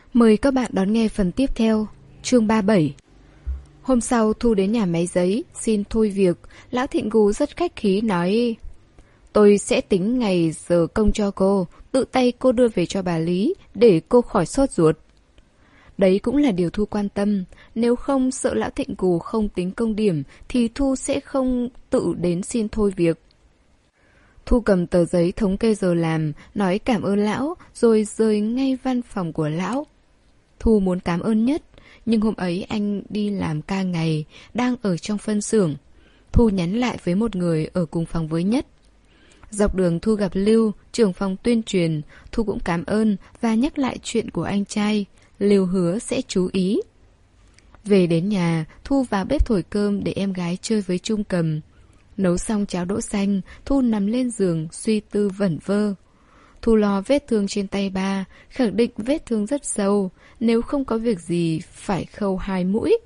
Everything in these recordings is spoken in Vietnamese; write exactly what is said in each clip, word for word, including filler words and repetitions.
Mời các bạn đón nghe phần tiếp theo, chương ba mươi bảy. Hôm sau Thu đến nhà máy giấy, xin thôi việc. Lão Thịnh Gù rất khách khí nói: Tôi sẽ tính ngày giờ công cho cô, tự tay cô đưa về cho bà Lý, để cô khỏi sốt ruột. Đấy cũng là điều Thu quan tâm, nếu không sợ Lão Thịnh Gù không tính công điểm thì Thu sẽ không tự đến xin thôi việc. Thu cầm tờ giấy thống kê giờ làm, nói cảm ơn lão, rồi rời ngay văn phòng của lão. Thu muốn cảm ơn Nhất, nhưng hôm ấy anh đi làm ca ngày, đang ở trong phân xưởng. Thu nhắn lại với một người ở cùng phòng với Nhất. Dọc đường Thu gặp Lưu, trưởng phòng tuyên truyền. Thu cũng cảm ơn và nhắc lại chuyện của anh trai. Lưu hứa sẽ chú ý. Về đến nhà, Thu vào bếp thổi cơm để em gái chơi với Trung Cầm. Nấu xong cháo đỗ xanh, Thu nằm lên giường suy tư vẩn vơ. Thu lo vết thương trên tay ba, khẳng định vết thương rất sâu, nếu không có việc gì phải khâu hai mũi.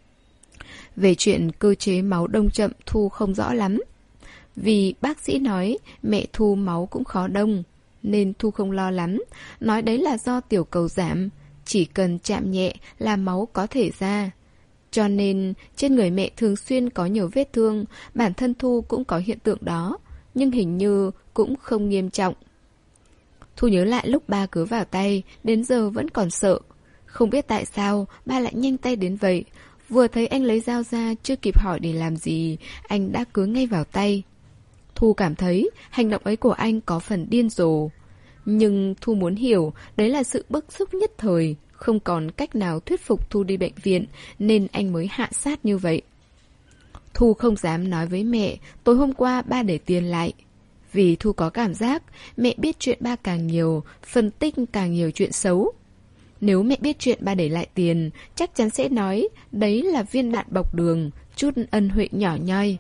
Về chuyện cơ chế máu đông chậm Thu không rõ lắm. Vì bác sĩ nói mẹ Thu máu cũng khó đông, nên Thu không lo lắm, nói đấy là do tiểu cầu giảm, chỉ cần chạm nhẹ là máu có thể ra. Cho nên trên người mẹ thường xuyên có nhiều vết thương, bản thân Thu cũng có hiện tượng đó, nhưng hình như cũng không nghiêm trọng. Thu nhớ lại lúc ba cứa vào tay, đến giờ vẫn còn sợ. Không biết tại sao ba lại nhanh tay đến vậy. Vừa thấy anh lấy dao ra, chưa kịp hỏi để làm gì, anh đã cứa ngay vào tay. Thu cảm thấy hành động ấy của anh có phần điên rồ. Nhưng Thu muốn hiểu đấy là sự bức xúc nhất thời, không còn cách nào thuyết phục Thu đi bệnh viện, nên anh mới hạ sát như vậy. Thu không dám nói với mẹ tối hôm qua ba để tiền lại. Vì Thu có cảm giác mẹ biết chuyện ba càng nhiều, phân tích càng nhiều chuyện xấu. Nếu mẹ biết chuyện ba để lại tiền, chắc chắn sẽ nói đấy là viên đạn bọc đường, chút ân huệ nhỏ nhoi.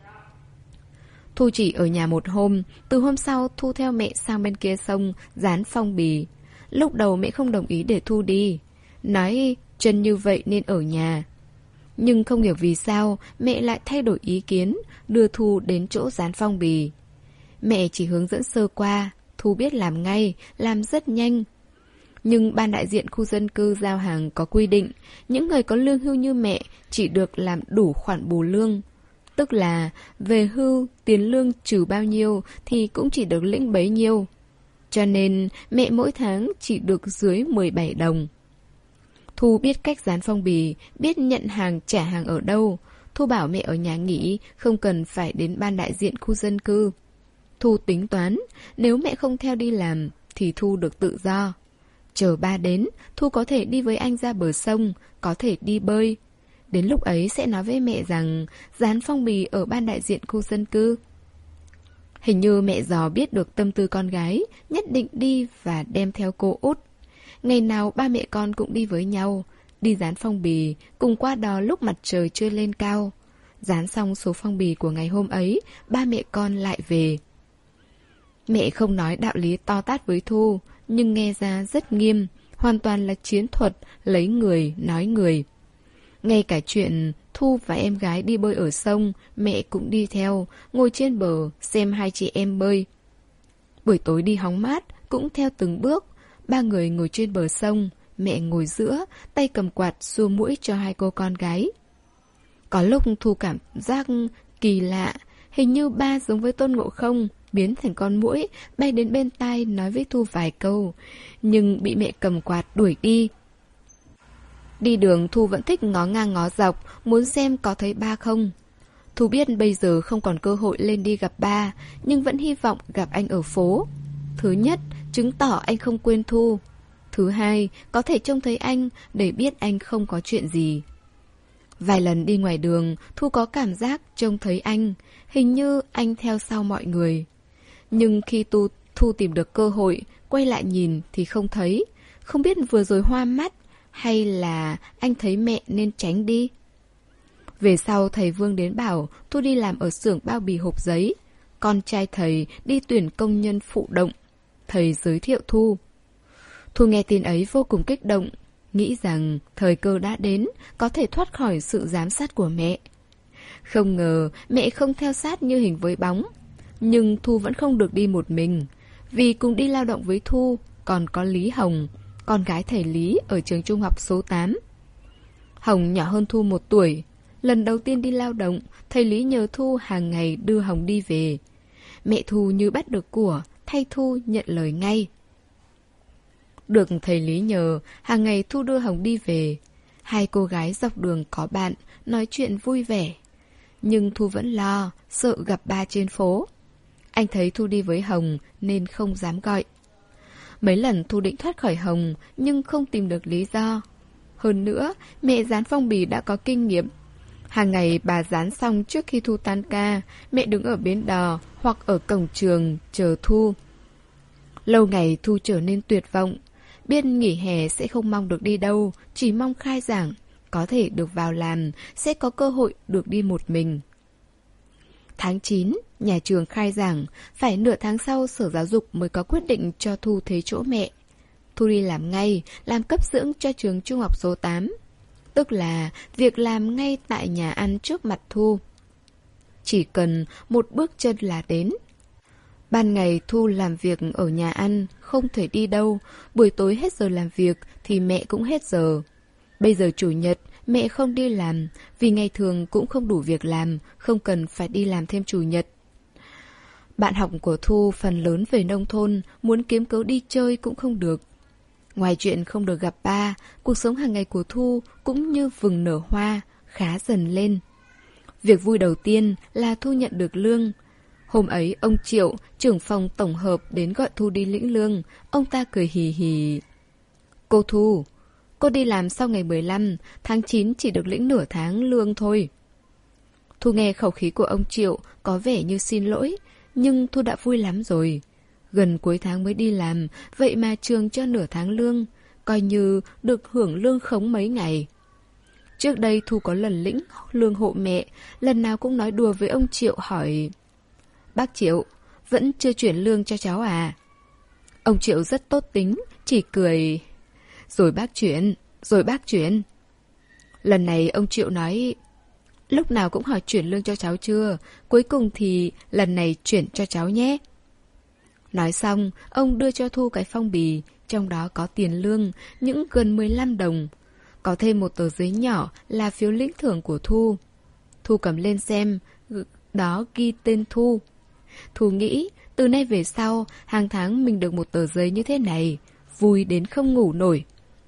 Thu chỉ ở nhà một hôm, từ hôm sau Thu theo mẹ sang bên kia sông dán phong bì. Lúc đầu mẹ không đồng ý để Thu đi, nói chân như vậy nên ở nhà. Nhưng không hiểu vì sao mẹ lại thay đổi ý kiến, đưa Thu đến chỗ dán phong bì. Mẹ chỉ hướng dẫn sơ qua, Thu biết làm ngay, làm rất nhanh. Nhưng ban đại diện khu dân cư giao hàng có quy định, những người có lương hưu như mẹ chỉ được làm đủ khoản bù lương. Tức là về hưu, tiền lương trừ bao nhiêu thì cũng chỉ được lĩnh bấy nhiêu. Cho nên mẹ mỗi tháng chỉ được dưới mười bảy đồng. Thu biết cách dán phong bì, biết nhận hàng trả hàng ở đâu. Thu bảo mẹ ở nhà nghỉ, không cần phải đến ban đại diện khu dân cư. Thu tính toán, nếu mẹ không theo đi làm thì Thu được tự do. Chờ ba đến, Thu có thể đi với anh ra bờ sông, có thể đi bơi. Đến lúc ấy sẽ nói với mẹ rằng dán phong bì ở ban đại diện khu dân cư. Hình như mẹ dò biết được tâm tư con gái, nhất định đi và đem theo cô út. Ngày nào ba mẹ con cũng đi với nhau, đi dán phong bì, cùng qua đò lúc mặt trời chưa lên cao. Dán xong số phong bì của ngày hôm ấy, ba mẹ con lại về. Mẹ không nói đạo lý to tát với Thu, nhưng nghe ra rất nghiêm, hoàn toàn là chiến thuật, lấy người, nói người. Ngay cả chuyện Thu và em gái đi bơi ở sông, mẹ cũng đi theo, ngồi trên bờ xem hai chị em bơi. Buổi tối đi hóng mát, cũng theo từng bước. Ba người ngồi trên bờ sông, mẹ ngồi giữa, tay cầm quạt xua mũi cho hai cô con gái. Có lúc Thu cảm giác kỳ lạ, hình như ba giống với Tôn Ngộ Không, biến thành con muỗi, bay đến bên tai nói với Thu vài câu, nhưng bị mẹ cầm quạt đuổi đi. Đi đường Thu vẫn thích ngó ngang ngó dọc, muốn xem có thấy ba không. Thu biết bây giờ không còn cơ hội lên đi gặp ba, nhưng vẫn hy vọng gặp anh ở phố. Thứ nhất, chứng tỏ anh không quên Thu. Thứ hai, có thể trông thấy anh để biết anh không có chuyện gì. Vài lần đi ngoài đường, Thu có cảm giác trông thấy anh, hình như anh theo sau mọi người. Nhưng khi tu, Thu tìm được cơ hội, quay lại nhìn thì không thấy. Không biết vừa rồi hoa mắt, hay là anh thấy mẹ nên tránh đi. Về sau thầy Vương đến bảo Thu đi làm ở xưởng bao bì hộp giấy. Con trai thầy đi tuyển công nhân phụ động. Thầy giới thiệu Thu. Thu nghe tin ấy vô cùng kích động, nghĩ rằng thời cơ đã đến, có thể thoát khỏi sự giám sát của mẹ. Không ngờ mẹ không theo sát như hình với bóng. Nhưng Thu vẫn không được đi một mình. Vì cùng đi lao động với Thu còn có Lý Hồng, con gái thầy Lý ở trường trung học số tám. Hồng nhỏ hơn Thu một tuổi. Lần đầu tiên đi lao động, thầy Lý nhờ Thu hàng ngày đưa Hồng đi về. Mẹ Thu như bắt được của, thay Thu nhận lời ngay. Được thầy Lý nhờ, hàng ngày Thu đưa Hồng đi về. Hai cô gái dọc đường có bạn, nói chuyện vui vẻ. Nhưng Thu vẫn lo, sợ gặp ba trên phố. Anh thấy Thu đi với Hồng nên không dám gọi. Mấy lần Thu định thoát khỏi Hồng nhưng không tìm được lý do. Hơn nữa, mẹ dán phong bì đã có kinh nghiệm. Hàng ngày bà dán xong trước khi Thu tan ca, mẹ đứng ở bến đò hoặc ở cổng trường chờ Thu. Lâu ngày Thu trở nên tuyệt vọng. Biết nghỉ hè sẽ không mong được đi đâu, chỉ mong khai giảng, có thể được vào làm, sẽ có cơ hội được đi một mình. Tháng chín, nhà trường khai giảng, phải nửa tháng sau Sở Giáo dục mới có quyết định cho Thu thế chỗ mẹ. Thu đi làm ngay, làm cấp dưỡng cho trường trung học số tám. Tức là việc làm ngay tại nhà ăn trước mặt Thu. Chỉ cần một bước chân là đến. Ban ngày Thu làm việc ở nhà ăn, không thể đi đâu. Buổi tối hết giờ làm việc thì mẹ cũng hết giờ. Bây giờ chủ nhật, mẹ không đi làm, vì ngày thường cũng không đủ việc làm, không cần phải đi làm thêm chủ nhật. Bạn học của Thu phần lớn về nông thôn, muốn kiếm cớ đi chơi cũng không được. Ngoài chuyện không được gặp ba, cuộc sống hàng ngày của Thu cũng như vừng nở hoa, khá dần lên. Việc vui đầu tiên là Thu nhận được lương. Hôm ấy ông Triệu, trưởng phòng tổng hợp đến gọi Thu đi lĩnh lương, ông ta cười hì hì. Cô Thu, cô đi làm sau ngày mười lăm, tháng chín chỉ được lĩnh nửa tháng lương thôi. Thu nghe khẩu khí của ông Triệu có vẻ như xin lỗi, nhưng Thu đã vui lắm rồi. Gần cuối tháng mới đi làm, vậy mà trường cho nửa tháng lương, coi như được hưởng lương khống mấy ngày. Trước đây Thu có lần lĩnh lương hộ mẹ, lần nào cũng nói đùa với ông Triệu hỏi: Bác Triệu, vẫn chưa chuyển lương cho cháu à? Ông Triệu rất tốt tính, chỉ cười: Rồi bác chuyển, rồi bác chuyển. Lần này ông Triệu nói: Lúc nào cũng hỏi chuyển lương cho cháu chưa, cuối cùng thì lần này chuyển cho cháu nhé. Nói xong, ông đưa cho Thu cái phong bì, trong đó có tiền lương, những gần mười lăm đồng. Có thêm một tờ giấy nhỏ là phiếu lĩnh thưởng của Thu. Thu cầm lên xem, đó ghi tên Thu. Thu nghĩ, từ nay về sau, hàng tháng mình được một tờ giấy như thế này, vui đến không ngủ nổi.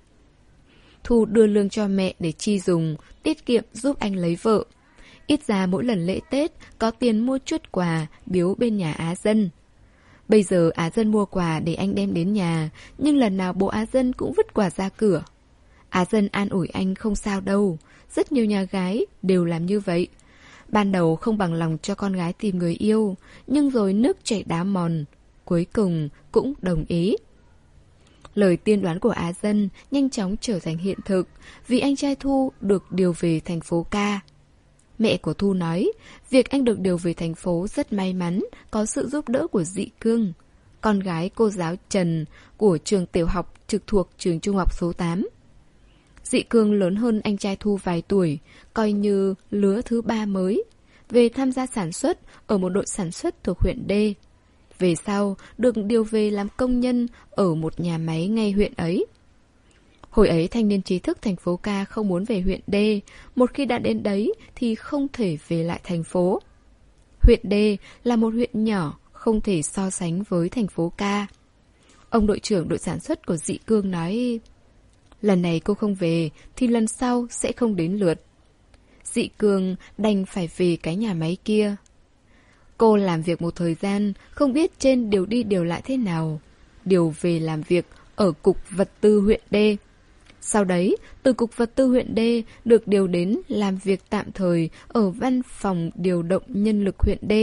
Thu đưa lương cho mẹ để chi dùng, tiết kiệm giúp anh lấy vợ. Ít ra mỗi lần lễ Tết có tiền mua chút quà, biếu bên nhà Á Dân. Bây giờ Á Dân mua quà để anh đem đến nhà, nhưng lần nào bố Á Dân cũng vứt quà ra cửa. Á Dân an ủi anh không sao đâu, rất nhiều nhà gái đều làm như vậy. Ban đầu không bằng lòng cho con gái tìm người yêu, nhưng rồi nước chảy đá mòn, cuối cùng cũng đồng ý. Lời tiên đoán của Á Dân nhanh chóng trở thành hiện thực, vì anh trai Thu được điều về thành phố ca. Mẹ của Thu nói, việc anh được điều về thành phố rất may mắn, có sự giúp đỡ của Dị Cương, con gái cô giáo Trần của trường tiểu học trực thuộc trường trung học số tám. Dị Cương lớn hơn anh trai Thu vài tuổi, coi như lứa thứ ba mới, về tham gia sản xuất ở một đội sản xuất thuộc huyện D. Về sau, được điều về làm công nhân ở một nhà máy ngay huyện ấy. Hồi ấy thanh niên trí thức thành phố ca không muốn về huyện D, một khi đã đến đấy thì không thể về lại thành phố. Huyện D là một huyện nhỏ, không thể so sánh với thành phố ca. Ông đội trưởng đội sản xuất của Dị Cương nói, lần này cô không về thì lần sau sẽ không đến lượt. Dị Cương đành phải về cái nhà máy kia. Cô làm việc một thời gian, không biết trên điều đi điều lại thế nào. Điều về làm việc ở Cục Vật tư huyện D. Sau đấy, từ Cục Vật tư huyện D được điều đến làm việc tạm thời ở Văn phòng Điều động Nhân lực huyện D.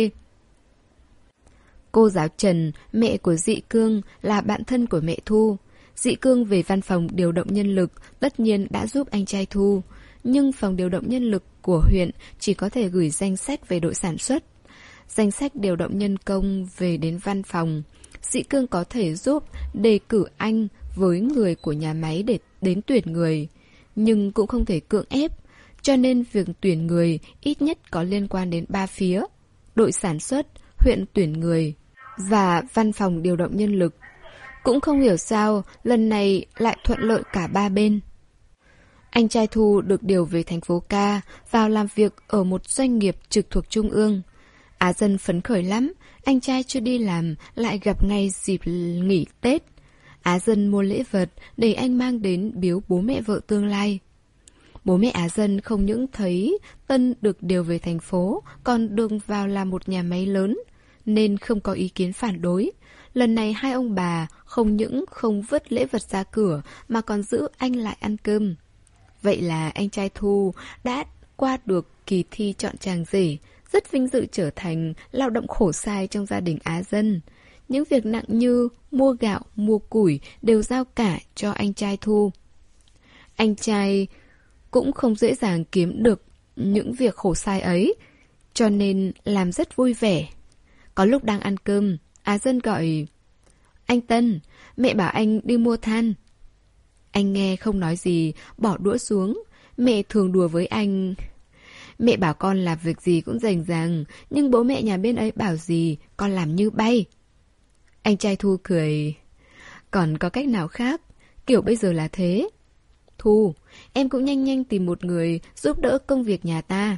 Cô giáo Trần, mẹ của Dị Cương, là bạn thân của mẹ Thu. Dị Cương về Văn phòng Điều động Nhân lực tất nhiên đã giúp anh trai Thu. Nhưng phòng điều động nhân lực của huyện chỉ có thể gửi danh sách về đội sản xuất. Danh sách điều động nhân công về đến văn phòng. Dị Cương có thể giúp đề cử anh với người của nhà máy để đến tuyển người, nhưng cũng không thể cưỡng ép, cho nên việc tuyển người ít nhất có liên quan đến ba phía: đội sản xuất, huyện tuyển người và văn phòng điều động nhân lực. Cũng không hiểu sao lần này lại thuận lợi cả ba bên. Anh trai Thu được điều về thành phố Ca, vào làm việc ở một doanh nghiệp trực thuộc Trung ương. Á Dân phấn khởi lắm, anh trai chưa đi làm lại gặp ngay dịp nghỉ Tết. Á Dân mua lễ vật để anh mang đến biếu bố mẹ vợ tương lai. Bố mẹ Á Dân không những thấy Tân được điều về thành phố, còn được vào làm một nhà máy lớn, nên không có ý kiến phản đối. Lần này hai ông bà không những không vứt lễ vật ra cửa mà còn giữ anh lại ăn cơm. Vậy là anh trai Thu đã qua được kỳ thi chọn chàng rể, rất vinh dự trở thành lao động khổ sai trong gia đình Á Dân. Những việc nặng như mua gạo, mua củi đều giao cả cho anh trai Thu. Anh trai cũng không dễ dàng kiếm được những việc khổ sai ấy, cho nên làm rất vui vẻ. Có lúc đang ăn cơm, Á Dân gọi: "Anh Tân, mẹ bảo anh đi mua than." Anh nghe không nói gì, bỏ đũa xuống. Mẹ thường đùa với anh: "Mẹ bảo con làm việc gì cũng rành ràng, nhưng bố mẹ nhà bên ấy bảo gì, con làm như bay." Anh trai Thu cười: "Còn có cách nào khác, kiểu bây giờ là thế. Thu, em cũng nhanh nhanh tìm một người giúp đỡ công việc nhà ta."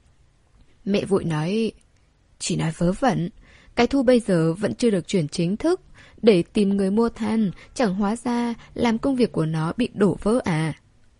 Mẹ vội nói: "Chỉ nói vớ vẩn, cái Thu bây giờ vẫn chưa được chuyển chính thức, để tìm người mua than, chẳng hóa ra làm công việc của nó bị đổ vỡ à."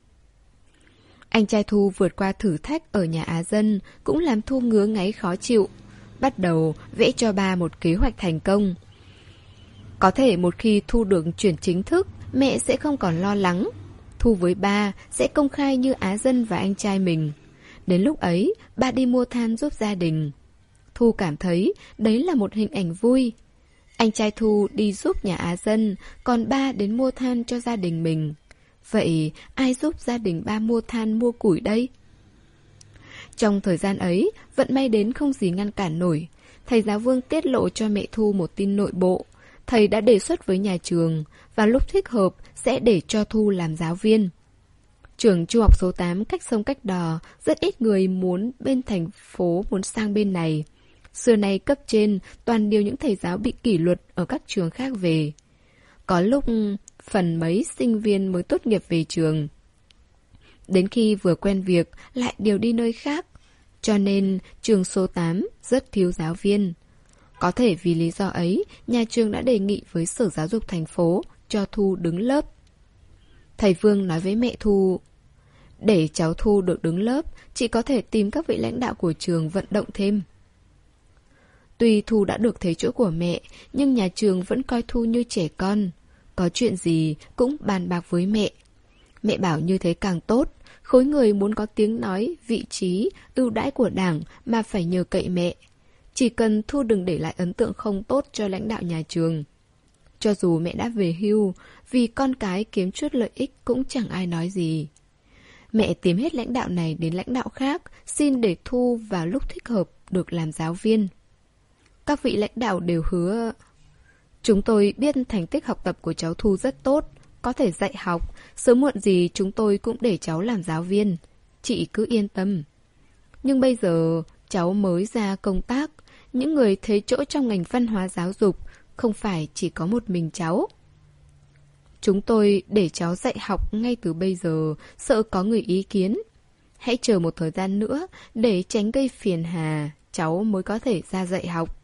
Anh trai Thu vượt qua thử thách ở nhà Á Dân cũng làm Thu ngứa ngáy khó chịu. Bắt đầu vẽ cho ba một kế hoạch thành công. Có thể một khi Thu được chuyển chính thức, mẹ sẽ không còn lo lắng. Thu với ba sẽ công khai như Á Dân và anh trai mình. Đến lúc ấy, ba đi mua than giúp gia đình. Thu cảm thấy đấy là một hình ảnh vui. Anh trai Thu đi giúp nhà Á Dân, còn ba đến mua than cho gia đình mình. Vậy ai giúp gia đình ba mua than mua củi đây? Trong thời gian ấy, vận may đến không gì ngăn cản nổi. Thầy giáo Vương tiết lộ cho mẹ Thu một tin nội bộ. Thầy đã đề xuất với nhà trường, và lúc thích hợp sẽ để cho Thu làm giáo viên. Trường trung học số tám cách sông cách đò, rất ít người muốn bên thành phố muốn sang bên này. Xưa nay cấp trên toàn điều những thầy giáo bị kỷ luật ở các trường khác về. Có lúc phần mấy sinh viên mới tốt nghiệp về trường. Đến khi vừa quen việc lại điều đi nơi khác. Cho nên trường số tám rất thiếu giáo viên. Có thể vì lý do ấy, nhà trường đã đề nghị với Sở Giáo dục thành phố cho Thu đứng lớp. Thầy Vương nói với mẹ Thu: "Để cháu Thu được đứng lớp, chị có thể tìm các vị lãnh đạo của trường vận động thêm." Tuy Thu đã được thấy chỗ của mẹ, nhưng nhà trường vẫn coi Thu như trẻ con. Có chuyện gì cũng bàn bạc với mẹ. Mẹ bảo như thế càng tốt, khối người muốn có tiếng nói, vị trí, ưu đãi của đảng mà phải nhờ cậy mẹ. Chỉ cần Thu đừng để lại ấn tượng không tốt cho lãnh đạo nhà trường. Cho dù mẹ đã về hưu, vì con cái kiếm chút lợi ích cũng chẳng ai nói gì. Mẹ tìm hết lãnh đạo này đến lãnh đạo khác, xin để Thu vào lúc thích hợp được làm giáo viên. Các vị lãnh đạo đều hứa: "Chúng tôi biết thành tích học tập của cháu Thu rất tốt, có thể dạy học, sớm muộn gì chúng tôi cũng để cháu làm giáo viên. Chị cứ yên tâm. Nhưng bây giờ cháu mới ra công tác, những người thấy chỗ trong ngành văn hóa giáo dục không phải chỉ có một mình cháu. Chúng tôi để cháu dạy học ngay từ bây giờ, sợ có người ý kiến. Hãy chờ một thời gian nữa để tránh gây phiền hà, cháu mới có thể ra dạy học."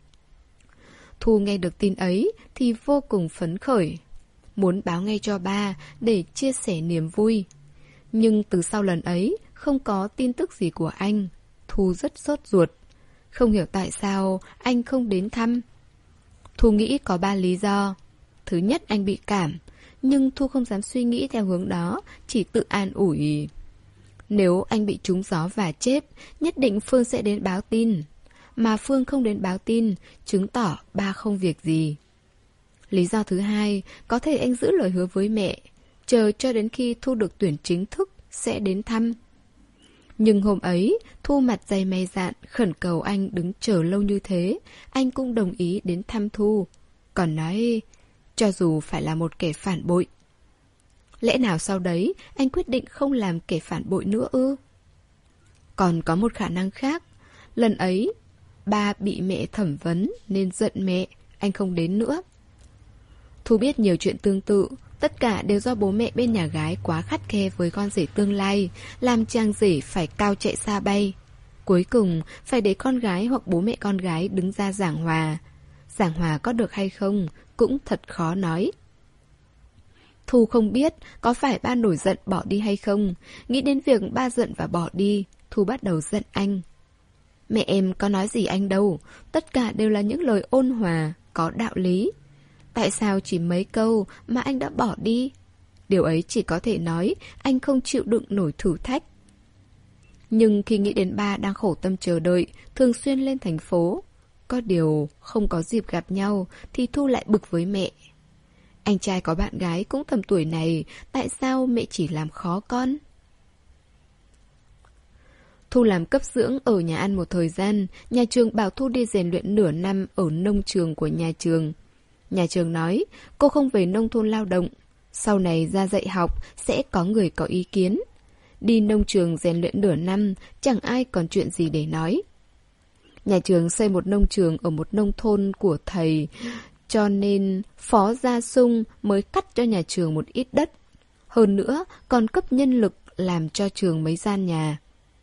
Thu nghe được tin ấy thì vô cùng phấn khởi, muốn báo ngay cho ba để chia sẻ niềm vui. Nhưng từ sau lần ấy không có tin tức gì của anh. Thu rất sốt ruột, không hiểu tại sao anh không đến thăm. Thu nghĩ có ba lý do. Thứ nhất, anh bị cảm, nhưng Thu không dám suy nghĩ theo hướng đó, chỉ tự an ủi: "Nếu anh bị trúng gió và chết, nhất định Phương sẽ đến báo tin. Mà Phương không đến báo tin, chứng tỏ ba không việc gì." Lý do thứ hai, có thể anh giữ lời hứa với mẹ, chờ cho đến khi Thu được tuyển chính thức sẽ đến thăm. Nhưng hôm ấy, Thu mặt dày mày dạn khẩn cầu anh đứng chờ lâu như thế, anh cũng đồng ý đến thăm Thu. Còn nói, cho dù phải là một kẻ phản bội. Lẽ nào sau đấy, anh quyết định không làm kẻ phản bội nữa ư? Còn có một khả năng khác. Lần ấy, ba bị mẹ thẩm vấn nên giận mẹ, anh không đến nữa. Thu biết nhiều chuyện tương tự, tất cả đều do bố mẹ bên nhà gái quá khắt khe với con rể tương lai, làm chàng rể phải cao chạy xa bay. Cuối cùng, phải để con gái hoặc bố mẹ con gái đứng ra giảng hòa. Giảng hòa có được hay không, cũng thật khó nói. Thu không biết có phải ba nổi giận bỏ đi hay không. Nghĩ đến việc ba giận và bỏ đi, Thu bắt đầu giận anh. Mẹ em có nói gì anh đâu, tất cả đều là những lời ôn hòa, có đạo lý. Tại sao chỉ mấy câu mà anh đã bỏ đi? Điều ấy chỉ có thể nói anh không chịu đựng nổi thử thách. Nhưng khi nghĩ đến ba đang khổ tâm chờ đợi, thường xuyên lên thành phố, có điều không có dịp gặp nhau, thì Thu lại bực với mẹ. Anh trai có bạn gái cũng tầm tuổi này, tại sao mẹ chỉ làm khó con? Thu làm cấp dưỡng ở nhà ăn một thời gian, nhà trường bảo Thu đi rèn luyện nửa năm ở nông trường của nhà trường. Nhà trường nói cô không về nông thôn lao động, sau này ra dạy học sẽ có người có ý kiến. Đi nông trường rèn luyện nửa năm, chẳng ai còn chuyện gì để nói. Nhà trường xây một nông trường ở một nông thôn của thầy, cho nên Phó Gia Sung mới cắt cho nhà trường một ít đất. Hơn nữa còn cấp nhân lực làm cho trường mấy gian nhà.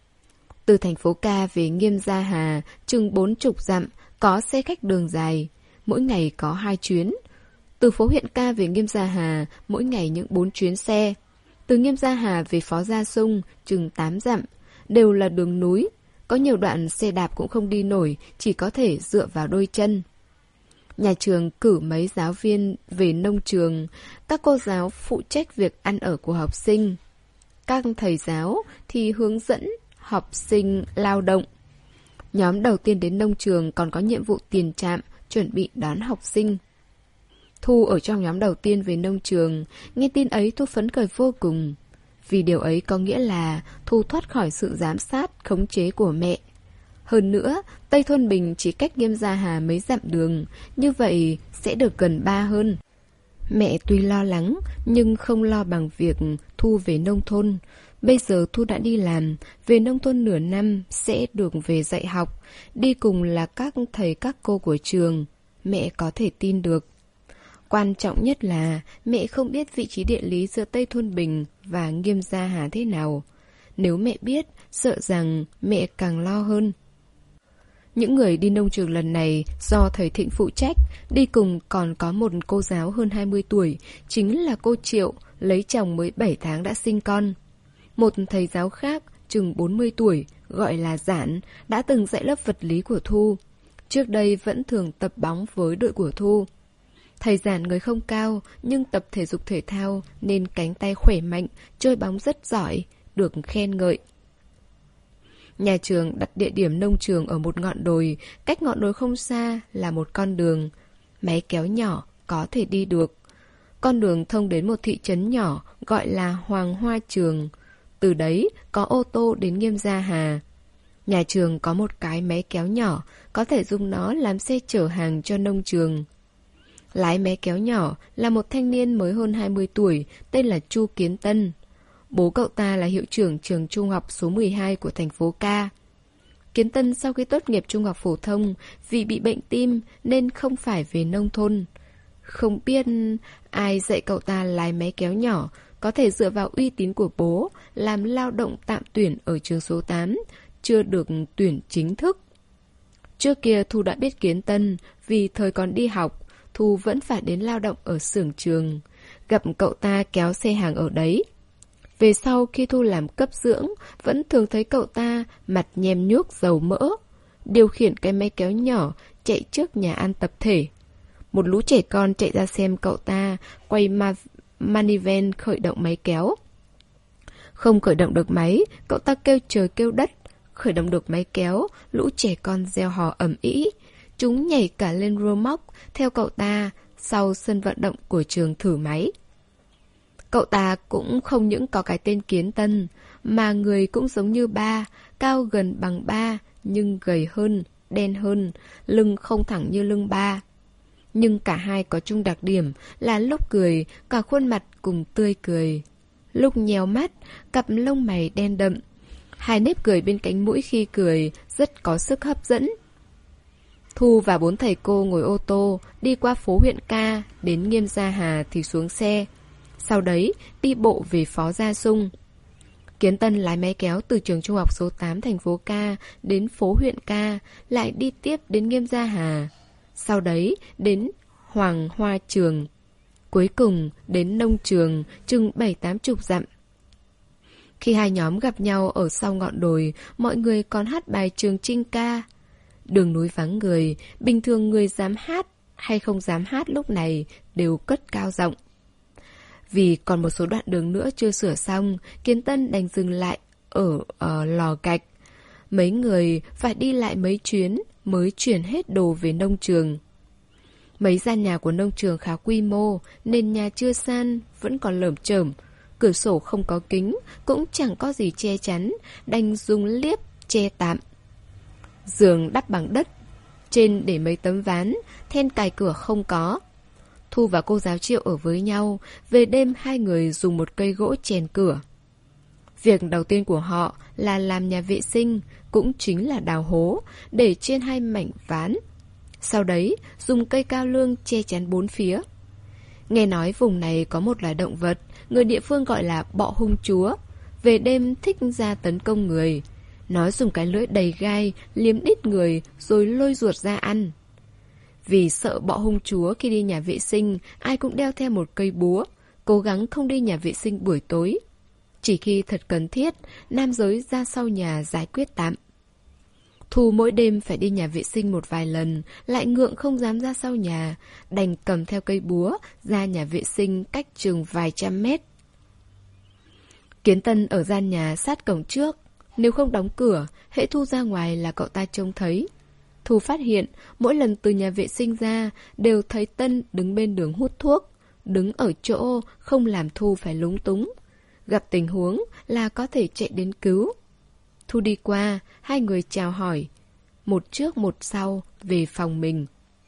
Từ thành phố Ca về Nghiêm Gia Hà, chừng bốn chục dặm, có xe khách đường dài, mỗi ngày có hai chuyến. Từ phố huyện Ca về Nghiêm Gia Hà, mỗi ngày những bốn chuyến xe. Từ Nghiêm Gia Hà về Phó Gia Sung, chừng tám dặm, đều là đường núi. Có nhiều đoạn xe đạp cũng không đi nổi, chỉ có thể dựa vào đôi chân. Nhà trường cử mấy giáo viên về nông trường, các cô giáo phụ trách việc ăn ở của học sinh. Các thầy giáo thì hướng dẫn học sinh lao động. Nhóm đầu tiên đến nông trường còn có nhiệm vụ tiền trạm, chuẩn bị đón học sinh. Thu ở trong nhóm đầu tiên về nông trường, nghe tin ấy Thu phấn khởi vô cùng. Vì điều ấy có nghĩa là Thu thoát khỏi sự giám sát, khống chế của mẹ. Hơn nữa, Tây Thôn Bình chỉ cách Nghiêm Gia Hà mấy dặm đường, như vậy sẽ được gần ba hơn. Mẹ tuy lo lắng, nhưng không lo bằng việc Thu về nông thôn. Bây giờ Thu đã đi làm, về nông thôn nửa năm sẽ được về dạy học, đi cùng là các thầy các cô của trường. Mẹ có thể tin được. Quan trọng nhất là mẹ không biết vị trí địa lý giữa Tây Thôn Bình và Nghiêm Gia Hà thế nào. Nếu mẹ biết, sợ rằng mẹ càng lo hơn. Những người đi nông trường lần này do thầy Thịnh phụ trách, đi cùng còn có một cô giáo hơn hai mươi tuổi, chính là cô Triệu, lấy chồng mới bảy tháng đã sinh con. Một thầy giáo khác, chừng bốn mươi tuổi, gọi là Giản, đã từng dạy lớp vật lý của Thu. Trước đây vẫn thường tập bóng với đội của Thu. Thầy Giản người không cao, nhưng tập thể dục thể thao nên cánh tay khỏe mạnh, chơi bóng rất giỏi, được khen ngợi. Nhà trường đặt địa điểm nông trường ở một ngọn đồi, cách ngọn đồi không xa là một con đường. Máy kéo nhỏ có thể đi được. Con đường thông đến một thị trấn nhỏ gọi là Hoàng Hoa Trường. Từ đấy có ô tô đến Nghiêm Gia Hà. Nhà trường có một cái máy kéo nhỏ, có thể dùng nó làm xe chở hàng cho nông trường. Lái máy kéo nhỏ là một thanh niên mới hơn hai mươi tuổi, tên là Chu Kiến Tân. Bố cậu ta là hiệu trưởng trường trung học số mười hai của thành phố Ca. Kiến Tân sau khi tốt nghiệp trung học phổ thông, vì bị bệnh tim nên không phải về nông thôn. Không biết ai dạy cậu ta lái máy kéo nhỏ, có thể dựa vào uy tín của bố làm lao động tạm tuyển ở trường số tám, chưa được tuyển chính thức. Trước kia Thu đã biết Kiến Tân, vì thời còn đi học, Thu vẫn phải đến lao động ở xưởng trường, gặp cậu ta kéo xe hàng ở đấy. Về sau khi Thu làm cấp dưỡng, vẫn thường thấy cậu ta mặt nhem nhuốc dầu mỡ, điều khiển cái máy kéo nhỏ chạy trước nhà ăn tập thể. Một lũ trẻ con chạy ra xem cậu ta quay ma maniven khởi động máy kéo. Không khởi động được máy, cậu ta kêu trời kêu đất. Khởi động được máy kéo, lũ trẻ con reo hò ầm ĩ. Chúng nhảy cả lên rô móc theo cậu ta sau sân vận động của trường thử máy. Cậu ta cũng không những có cái tên Kiến Tân, mà người cũng giống như ba, cao gần bằng ba, nhưng gầy hơn, đen hơn, lưng không thẳng như lưng ba. Nhưng cả hai có chung đặc điểm là lúc cười, cả khuôn mặt cùng tươi cười. Lúc nheo mắt, cặp lông mày đen đậm. Hai nếp cười bên cánh mũi khi cười rất có sức hấp dẫn. Thu và bốn thầy cô ngồi ô tô, đi qua phố huyện ca, đến Nghiêm Gia Hà thì xuống xe. Sau đấy, đi bộ về Phó Gia Sung. Kiến Tân lái máy kéo từ trường trung học số tám thành phố Ca đến phố huyện Ca, lại đi tiếp đến Nghiêm Gia Hà. Sau đấy, đến Hoàng Hoa Trường. Cuối cùng, đến Nông Trường, chừng bảy tám chục dặm. Khi hai nhóm gặp nhau ở sau ngọn đồi, mọi người còn hát bài Trường Chinh ca. Đường núi vắng người, bình thường người dám hát hay không dám hát lúc này đều cất cao giọng. Vì còn một số đoạn đường nữa chưa sửa xong, Kiến Tân đành dừng lại ở, ở lò gạch. Mấy người phải đi lại mấy chuyến mới chuyển hết đồ về Nông Trường. Mấy gian nhà của Nông Trường khá quy mô, nên nhà chưa san, vẫn còn lởm chởm. Cửa sổ không có kính, cũng chẳng có gì che chắn, đành dùng liếp che tạm. Giường đắp bằng đất, trên để mấy tấm ván, then cài cửa không có. Thu và cô giáo Triệu ở với nhau, về đêm hai người dùng một cây gỗ chèn cửa. Việc đầu tiên của họ là làm nhà vệ sinh, cũng chính là đào hố, để trên hai mảnh ván. Sau đấy, dùng cây cao lương che chắn bốn phía. Nghe nói vùng này có một loài động vật, người địa phương gọi là bọ hung chúa. Về đêm thích ra tấn công người. Nó dùng cái lưỡi đầy gai, liếm đít người rồi lôi ruột ra ăn. Vì sợ bọ hung chúa khi đi nhà vệ sinh, ai cũng đeo theo một cây búa, cố gắng không đi nhà vệ sinh buổi tối. Chỉ khi thật cần thiết, nam giới ra sau nhà giải quyết tạm. Thu mỗi đêm phải đi nhà vệ sinh một vài lần, lại ngượng không dám ra sau nhà, đành cầm theo cây búa ra nhà vệ sinh cách chừng vài trăm mét. Kiến Tân ở gian nhà sát cổng trước, nếu không đóng cửa, hễ Thu ra ngoài là cậu ta trông thấy. Thu phát hiện mỗi lần từ nhà vệ sinh ra đều thấy Tân đứng bên đường hút thuốc, đứng ở chỗ không làm Thu phải lúng túng. Gặp tình huống là có thể chạy đến cứu. Thu đi qua, hai người chào hỏi, một trước một sau về phòng mình.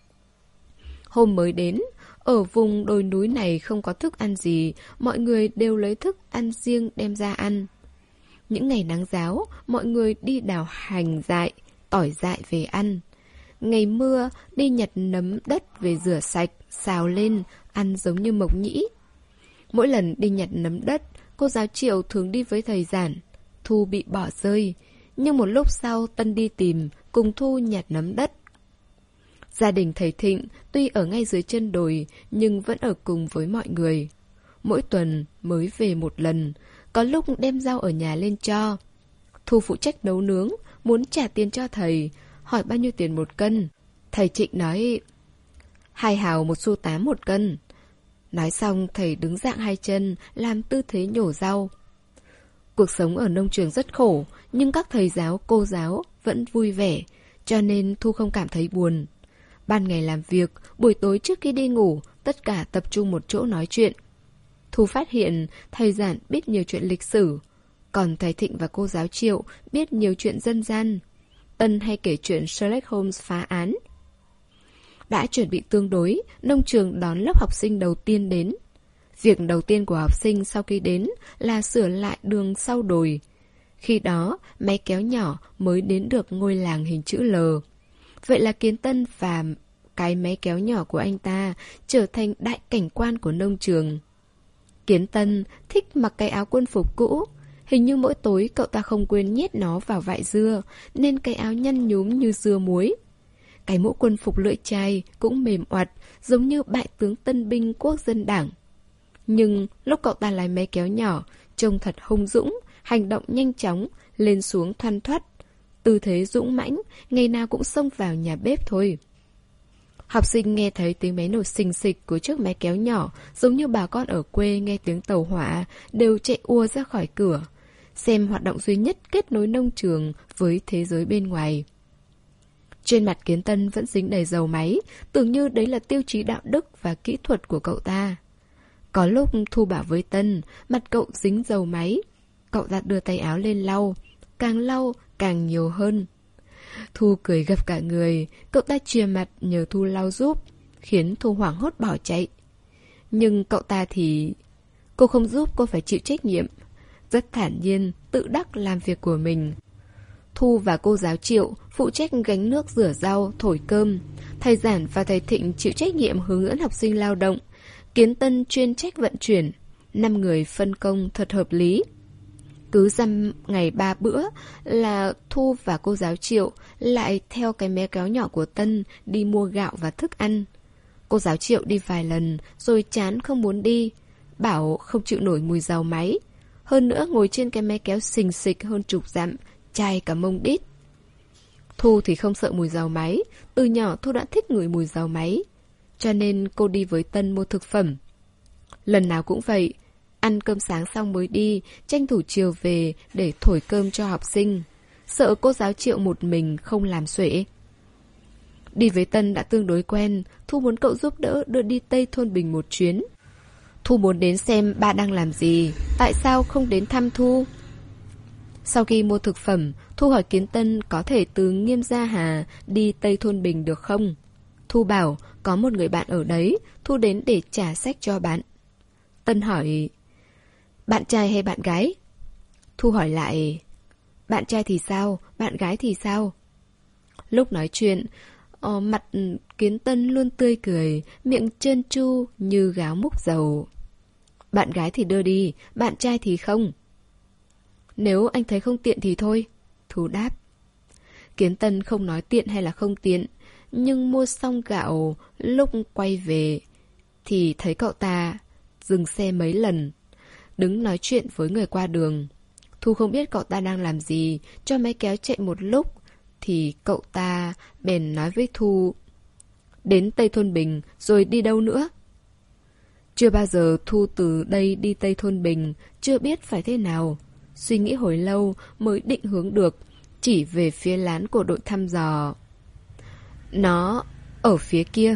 Hôm mới đến, ở vùng đồi núi này không có thức ăn gì, mọi người đều lấy thức ăn riêng đem ra ăn. Những ngày nắng ráo, mọi người đi đào hành dại, tỏi dại về ăn. Ngày mưa, đi nhặt nấm đất về rửa sạch, xào lên, ăn giống như mộc nhĩ. Mỗi lần đi nhặt nấm đất, cô giáo Triệu thường đi với thầy Giản. Thu bị bỏ rơi, nhưng một lúc sau Tân đi tìm, cùng Thu nhặt nấm đất. Gia đình thầy Thịnh tuy ở ngay dưới chân đồi, nhưng vẫn ở cùng với mọi người. Mỗi tuần mới về một lần, có lúc đem rau ở nhà lên cho. Thu phụ trách nấu nướng, muốn trả tiền cho thầy, hỏi bao nhiêu tiền một cân. Thầy Trịnh nói, hai hào một xu tám một cân. Nói xong thầy đứng dạng hai chân, làm tư thế nhổ rau. Cuộc sống ở nông trường rất khổ, nhưng các thầy giáo, cô giáo vẫn vui vẻ, cho nên Thu không cảm thấy buồn. Ban ngày làm việc, buổi tối trước khi đi ngủ, tất cả tập trung một chỗ nói chuyện. Thu phát hiện thầy Giản biết nhiều chuyện lịch sử, còn thầy Thịnh và cô giáo Triệu biết nhiều chuyện dân gian. Tân hay kể chuyện Sherlock Holmes phá án. Đã chuẩn bị tương đối, nông trường đón lớp học sinh đầu tiên đến. Việc đầu tiên của học sinh sau khi đến là sửa lại đường sau đồi. Khi đó, máy kéo nhỏ mới đến được ngôi làng hình chữ L. Vậy là Kiến Tân và cái máy kéo nhỏ của anh ta trở thành đại cảnh quan của nông trường. Kiến Tân thích mặc cái áo quân phục cũ. Hình như mỗi tối cậu ta không quên nhét nó vào vại dưa, nên cái áo nhăn nhúm như dưa muối. Cái mũ quân phục lưỡi chai cũng mềm oặt, giống như bại tướng tân binh quốc dân đảng. Nhưng lúc cậu ta lái máy kéo nhỏ, trông thật hung dũng, hành động nhanh chóng, lên xuống thoăn thoắt. Tư thế dũng mãnh, ngày nào cũng xông vào nhà bếp thôi. Học sinh nghe thấy tiếng máy nổ xình xịch của chiếc máy kéo nhỏ, giống như bà con ở quê nghe tiếng tàu hỏa, đều chạy ùa ra khỏi cửa, xem hoạt động duy nhất kết nối nông trường với thế giới bên ngoài. Trên mặt Kiến Tân vẫn dính đầy dầu máy, tưởng như đấy là tiêu chí đạo đức và kỹ thuật của cậu ta. Có lúc Thu bảo với Tân, mặt cậu dính dầu máy. Cậu ta đưa tay áo lên lau, càng lau càng nhiều hơn. Thu cười gập cả người, cậu ta chìa mặt nhờ Thu lau giúp, khiến Thu hoảng hốt bỏ chạy. Nhưng cậu ta thì... Cô không giúp cô phải chịu trách nhiệm. Rất thản nhiên, tự đắc làm việc của mình. Thu và cô giáo Triệu phụ trách gánh nước rửa rau, thổi cơm. Thầy Giản và thầy Thịnh chịu trách nhiệm hướng dẫn học sinh lao động. Kiến Tân chuyên trách vận chuyển. Năm người phân công thật hợp lý. Cứ dăm ngày ba bữa là Thu và cô giáo Triệu lại theo cái mé kéo nhỏ của Tân đi mua gạo và thức ăn. Cô giáo Triệu đi vài lần rồi chán không muốn đi, bảo không chịu nổi mùi dầu máy. Hơn nữa ngồi trên cái máy kéo xình xịch hơn chục dặm, chai cả mông đít. Thu thì không sợ mùi dầu máy, từ nhỏ Thu đã thích ngửi mùi dầu máy. Cho nên cô đi với Tân mua thực phẩm. Lần nào cũng vậy, ăn cơm sáng xong mới đi, tranh thủ chiều về để thổi cơm cho học sinh. Sợ cô giáo Triệu một mình không làm xuể. Đi với Tân đã tương đối quen, Thu muốn cậu giúp đỡ đưa đi Tây Thôn Bình một chuyến. Thu muốn đến xem ba đang làm gì, tại sao không đến thăm Thu? Sau khi mua thực phẩm, Thu hỏi Kiến Tân có thể từ Nghiêm Gia Hà đi Tây Thôn Bình được không? Thu bảo có một người bạn ở đấy, Thu đến để trả sách cho bạn. Tân hỏi, bạn trai hay bạn gái? Thu hỏi lại, bạn trai thì sao, bạn gái thì sao? Lúc nói chuyện, ờ, mặt Kiến Tân luôn tươi cười, miệng trơn tru như gáo múc dầu. Bạn gái thì đưa đi, bạn trai thì không. Nếu anh thấy không tiện thì thôi, Thu đáp. Kiến Tân không nói tiện hay là không tiện, nhưng mua xong gạo lúc quay về thì thấy cậu ta dừng xe mấy lần, đứng nói chuyện với người qua đường. Thu không biết cậu ta đang làm gì, cho máy kéo chạy một lúc thì cậu ta bèn nói với Thu, đến Tây Thôn Bình rồi đi đâu nữa? Chưa bao giờ Thu từ đây đi Tây Thôn Bình, chưa biết phải thế nào. Suy nghĩ hồi lâu mới định hướng được, chỉ về phía lán của đội thăm dò. Nó ở phía kia.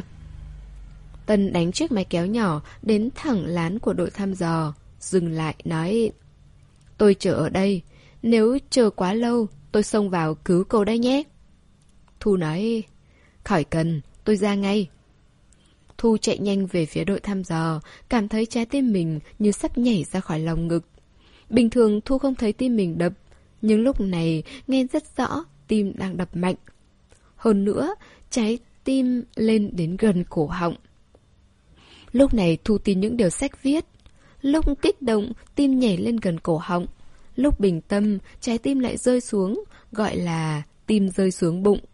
Tân đánh chiếc máy kéo nhỏ đến thẳng lán của đội thăm dò, dừng lại nói, tôi chờ ở đây, nếu chờ quá lâu tôi xông vào cứu cô đây nhé. Thu nói, khỏi cần, tôi ra ngay. Thu chạy nhanh về phía đội thăm dò, cảm thấy trái tim mình như sắp nhảy ra khỏi lòng ngực. Bình thường Thu không thấy tim mình đập, nhưng lúc này nghe rất rõ tim đang đập mạnh. Hơn nữa, trái tim lên đến gần cổ họng. Lúc này Thu tin những điều sách viết. Lúc kích động, tim nhảy lên gần cổ họng. Lúc bình tâm, trái tim lại rơi xuống, gọi là tim rơi xuống bụng.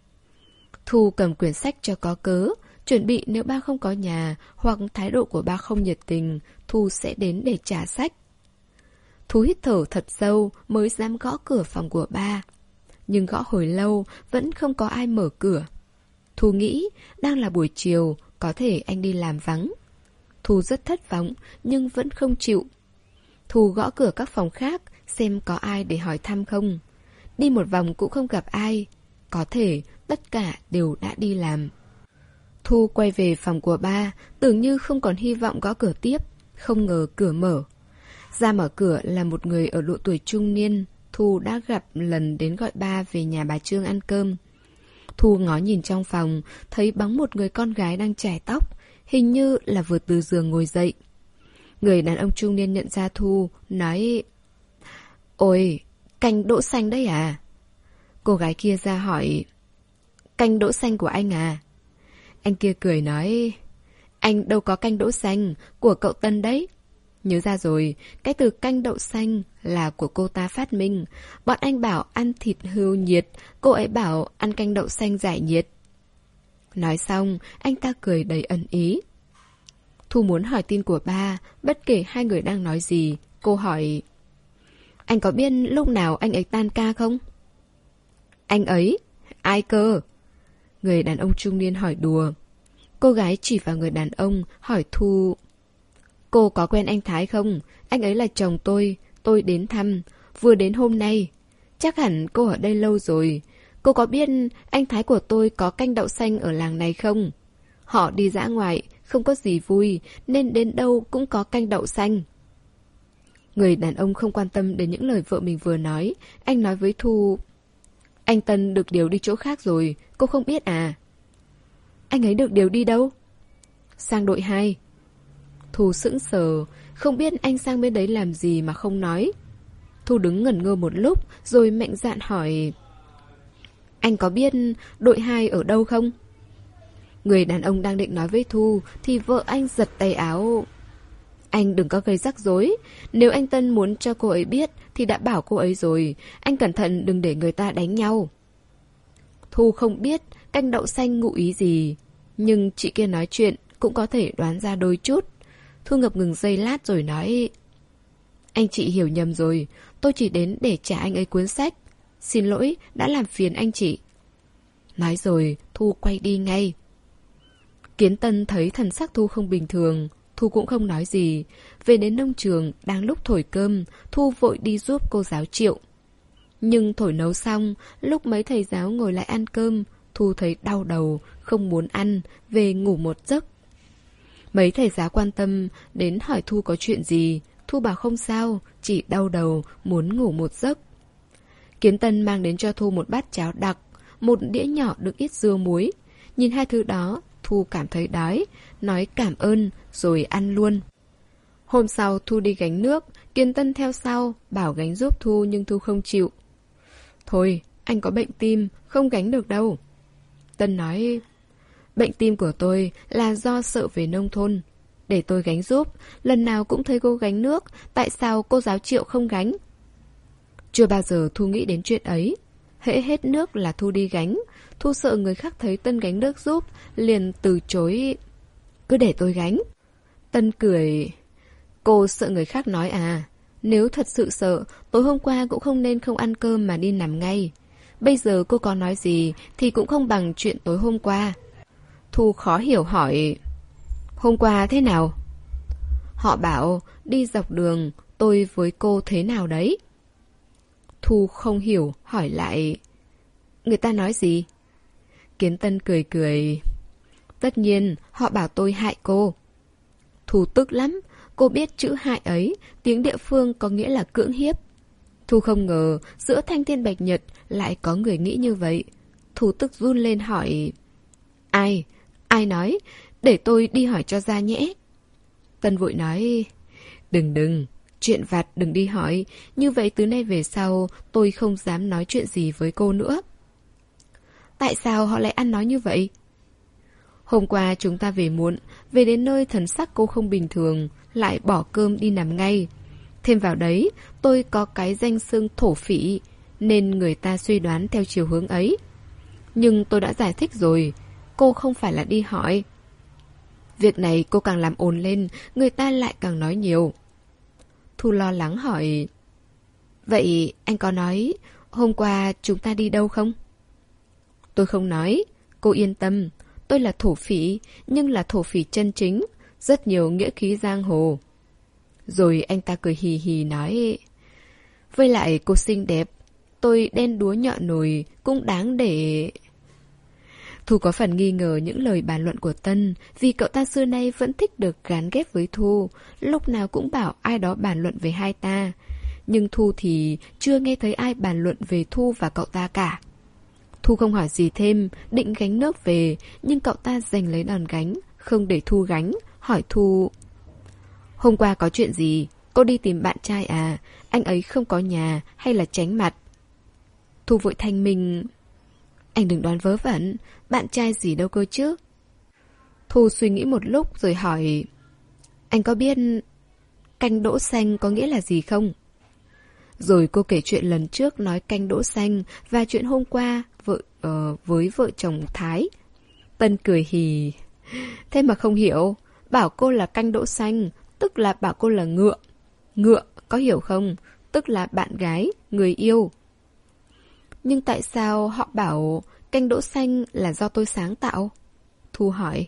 Thu cầm quyển sách cho có cớ, chuẩn bị nếu ba không có nhà hoặc thái độ của ba không nhiệt tình, Thu sẽ đến để trả sách. Thu hít thở thật sâu mới dám gõ cửa phòng của ba. Nhưng gõ hồi lâu vẫn không có ai mở cửa. Thu nghĩ đang là buổi chiều, có thể anh đi làm vắng. Thu rất thất vọng nhưng vẫn không chịu. Thu gõ cửa các phòng khác xem có ai để hỏi thăm không. Đi một vòng cũng không gặp ai. Có thể tất cả đều đã đi làm. Thu quay về phòng của ba, tưởng như không còn hy vọng gõ cửa tiếp. Không ngờ cửa mở. Ra mở cửa là một người ở độ tuổi trung niên. Thu đã gặp lần đến gọi ba về nhà bà Trương ăn cơm. Thu ngó nhìn trong phòng, thấy bóng một người con gái đang chải tóc, hình như là vừa từ giường ngồi dậy. Người đàn ông trung niên nhận ra Thu, nói, ôi, canh đỗ xanh đấy à? Cô gái kia ra hỏi, canh đỗ xanh của anh à? Anh kia cười nói, anh đâu có canh đỗ xanh, của cậu Tân đấy. Nhớ ra rồi, cái từ canh đậu xanh là của cô ta phát minh. Bọn anh bảo ăn thịt hươu nhiệt, cô ấy bảo ăn canh đậu xanh giải nhiệt. Nói xong, anh ta cười đầy ẩn ý. Thu muốn hỏi tin của ba, bất kể hai người đang nói gì. Cô hỏi, anh có biết lúc nào anh ấy tan ca không? Anh ấy? Ai cơ? Người đàn ông trung niên hỏi đùa. Cô gái chỉ vào người đàn ông, hỏi Thu, cô có quen anh Thái không? Anh ấy là chồng tôi, tôi đến thăm, vừa đến hôm nay. Chắc hẳn cô ở đây lâu rồi. Cô có biết anh Thái của tôi có canh đậu xanh ở làng này không? Họ đi dã ngoại, không có gì vui, nên đến đâu cũng có canh đậu xanh. Người đàn ông không quan tâm đến những lời vợ mình vừa nói. Anh nói với Thu, anh Tân được điều đi chỗ khác rồi, cô không biết à? Anh ấy được điều đi đâu? Sang đội hai. Thu sững sờ, không biết anh sang bên đấy làm gì mà không nói. Thu đứng ngẩn ngơ một lúc rồi mạnh dạn hỏi: Anh có biết đội hai ở đâu không? Người đàn ông đang định nói với Thu thì vợ anh giật tay áo. Anh đừng có gây rắc rối. Nếu anh Tân muốn cho cô ấy biết thì đã bảo cô ấy rồi. Anh cẩn thận đừng để người ta đánh nhau. Thu không biết canh đậu xanh ngụ ý gì, nhưng chị kia nói chuyện cũng có thể đoán ra đôi chút. Thu ngập ngừng giây lát rồi nói: Anh chị hiểu nhầm rồi. Tôi chỉ đến để trả anh ấy cuốn sách. Xin lỗi đã làm phiền anh chị. Nói rồi Thu quay đi ngay. Kiến Tân thấy thần sắc Thu không bình thường. Thu cũng không nói gì. Về đến nông trường, đang lúc thổi cơm, Thu vội đi giúp cô giáo Triệu. Nhưng thổi nấu xong, lúc mấy thầy giáo ngồi lại ăn cơm, Thu thấy đau đầu, không muốn ăn, về ngủ một giấc. Mấy thầy giáo quan tâm đến hỏi Thu có chuyện gì. Thu bảo không sao, chỉ đau đầu, muốn ngủ một giấc. Kiến Tân mang đến cho Thu một bát cháo đặc, một đĩa nhỏ đựng ít dưa muối. Nhìn hai thứ đó, Thu cảm thấy đói, nói cảm ơn rồi ăn luôn. Hôm sau Thu đi gánh nước, Kiến Tân theo sau, bảo gánh giúp Thu nhưng Thu không chịu. Thôi, anh có bệnh tim, không gánh được đâu. Tân nói: Bệnh tim của tôi là do sợ về nông thôn. Để tôi gánh giúp, lần nào cũng thấy cô gánh nước, tại sao cô giáo Triệu không gánh? Chưa bao giờ Thu nghĩ đến chuyện ấy. Hễ hết nước là Thu đi gánh. Thu sợ người khác thấy Tân gánh nước giúp, liền từ chối: Cứ để tôi gánh. Tân cười: Cô sợ người khác nói à? Nếu thật sự sợ, tối hôm qua cũng không nên không ăn cơm mà đi nằm ngay. Bây giờ cô có nói gì thì cũng không bằng chuyện tối hôm qua. Thu khó hiểu hỏi: Hôm qua thế nào? Họ bảo đi dọc đường tôi với cô thế nào đấy? Thu không hiểu, hỏi lại: Người ta nói gì? Kiến Tân cười cười: Tất nhiên họ bảo tôi hại cô. Thu tức lắm. Cô biết chữ hại ấy, tiếng địa phương có nghĩa là cưỡng hiếp. Thu không ngờ giữa Thanh Thiên Bạch Nhật lại có người nghĩ như vậy. Thu tức run lên hỏi: Ai? Ai nói? Để tôi đi hỏi cho ra nhẽ. Tân vội nói: Đừng đừng, chuyện vặt đừng đi hỏi. Như vậy từ nay về sau tôi không dám nói chuyện gì với cô nữa. Tại sao họ lại ăn nói như vậy? Hôm qua chúng ta về muộn, về đến nơi thần sắc cô không bình thường, lại bỏ cơm đi nằm ngay. Thêm vào đấy, tôi có cái danh xưng thổ phỉ, nên người ta suy đoán theo chiều hướng ấy. Nhưng tôi đã giải thích rồi, cô không phải là đi hỏi. Việc này cô càng làm ồn lên, người ta lại càng nói nhiều. Thu lo lắng hỏi: Vậy anh có nói hôm qua chúng ta đi đâu không? Tôi không nói, cô yên tâm. Tôi là thổ phỉ, nhưng là thổ phỉ chân chính, rất nhiều nghĩa khí giang hồ. Rồi anh ta cười hì hì nói: Với lại cô xinh đẹp, tôi đen đúa nhọn nồi cũng đáng để... Thu có phần nghi ngờ những lời bàn luận của Tân, vì cậu ta xưa nay vẫn thích được gán ghép với Thu, lúc nào cũng bảo ai đó bàn luận về hai ta. Nhưng Thu thì chưa nghe thấy ai bàn luận về Thu và cậu ta cả. Thu không hỏi gì thêm, định gánh nước về, nhưng cậu ta giành lấy đòn gánh, không để Thu gánh, hỏi Thu: Hôm qua có chuyện gì? Cô đi tìm bạn trai à? Anh ấy không có nhà hay là tránh mặt? Thu vội thanh minh: Anh đừng đoán vớ vẩn, bạn trai gì đâu cơ chứ. Thu suy nghĩ một lúc rồi hỏi: Anh có biết canh đỗ xanh có nghĩa là gì không? Rồi cô kể chuyện lần trước nói canh đỗ xanh và chuyện hôm qua vợ uh, với vợ chồng Thái. Tân cười hì: Thế mà không hiểu, bảo cô là canh đỗ xanh, tức là bảo cô là ngựa. Ngựa, có hiểu không? Tức là bạn gái, người yêu. Nhưng tại sao họ bảo canh đỗ xanh là do tôi sáng tạo? Thu hỏi.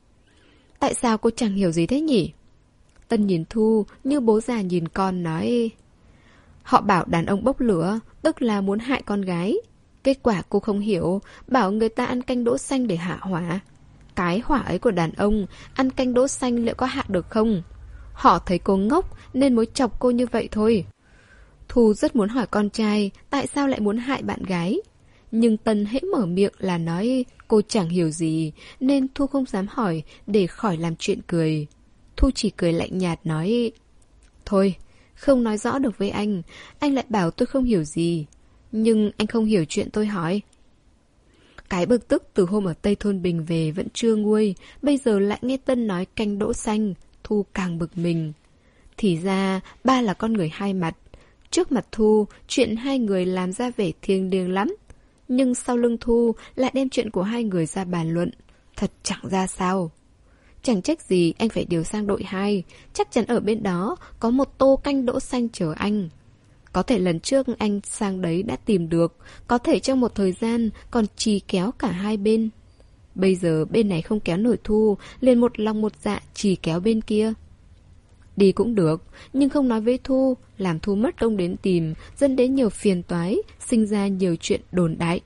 Tại sao cô chẳng hiểu gì thế nhỉ? Tân nhìn Thu như bố già nhìn con nói: Họ bảo đàn ông bốc lửa, tức là muốn hại con gái. Kết quả cô không hiểu, bảo người ta ăn canh đỗ xanh để hạ hỏa. Cái hỏa ấy của đàn ông, ăn canh đỗ xanh liệu có hạ được không? Họ thấy cô ngốc nên mới chọc cô như vậy thôi. Thu rất muốn hỏi con trai tại sao lại muốn hại bạn gái. Nhưng Tân hễ mở miệng là nói cô chẳng hiểu gì, nên Thu không dám hỏi để khỏi làm chuyện cười. Thu chỉ cười lạnh nhạt nói: Thôi, không nói rõ được với anh. Anh lại bảo tôi không hiểu gì. Nhưng anh không hiểu chuyện tôi hỏi. Cái bực tức từ hôm ở Tây Thôn Bình về vẫn chưa nguôi, bây giờ lại nghe Tân nói canh đỗ xanh, Thu càng bực mình. Thì ra, ba là con người hai mặt. Trước mặt Thu, chuyện hai người làm ra vẻ thiêng liêng lắm. Nhưng sau lưng Thu lại đem chuyện của hai người ra bàn luận. Thật chẳng ra sao. Chẳng trách gì anh phải điều sang đội hai. Chắc chắn ở bên đó có một tô canh đỗ xanh chờ anh. Có thể lần trước anh sang đấy đã tìm được. Có thể trong một thời gian còn trì kéo cả hai bên. Bây giờ bên này không kéo nổi Thu, liền một lòng một dạ trì kéo bên kia. Đi cũng được, nhưng không nói với Thu, làm Thu mất công đến tìm, dẫn đến nhiều phiền toái, sinh ra nhiều chuyện đồn đại.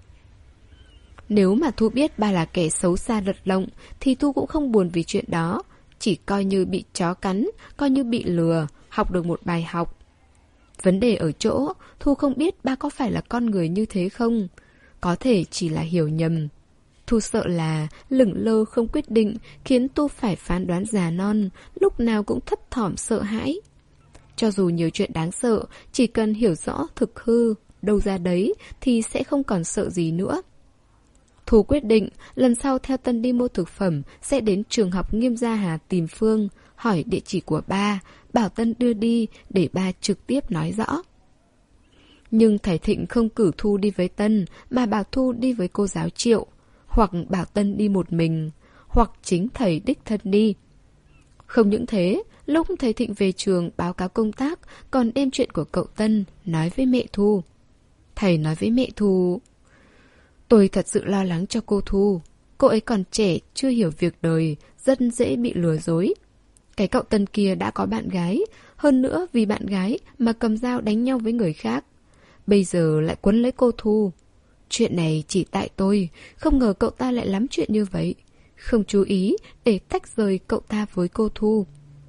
Nếu mà Thu biết ba là kẻ xấu xa lật lọng, thì Thu cũng không buồn vì chuyện đó. Chỉ coi như bị chó cắn, coi như bị lừa, học được một bài học. Vấn đề ở chỗ, Thu không biết ba có phải là con người như thế không? Có thể chỉ là hiểu nhầm. Thu sợ là lửng lơ không quyết định khiến Thu phải phán đoán già non, lúc nào cũng thấp thỏm sợ hãi. Cho dù nhiều chuyện đáng sợ, chỉ cần hiểu rõ thực hư, đâu ra đấy thì sẽ không còn sợ gì nữa. Thu quyết định lần sau theo Tân đi mua thực phẩm sẽ đến trường học Nghiêm Gia Hà tìm Phương, hỏi địa chỉ của ba, bảo Tân đưa đi để ba trực tiếp nói rõ. Nhưng thầy Thịnh không cử Thu đi với Tân mà bảo Thu đi với cô giáo Triệu, hoặc bảo Tân đi một mình, hoặc chính thầy đích thân đi. Không những thế, lúc thầy Thịnh về trường báo cáo công tác còn đem chuyện của cậu Tân nói với mẹ Thu. Thầy nói với mẹ Thu: tôi thật sự lo lắng cho cô Thu. Cô ấy còn trẻ, chưa hiểu việc đời, rất dễ bị lừa dối. Cái cậu Tân kia đã có bạn gái, hơn nữa vì bạn gái mà cầm dao đánh nhau với người khác. Bây giờ lại quấn lấy cô Thu. Chuyện này chỉ tại tôi, không ngờ cậu ta lại lắm chuyện như vậy. Không chú ý để tách rời cậu ta với cô Thu.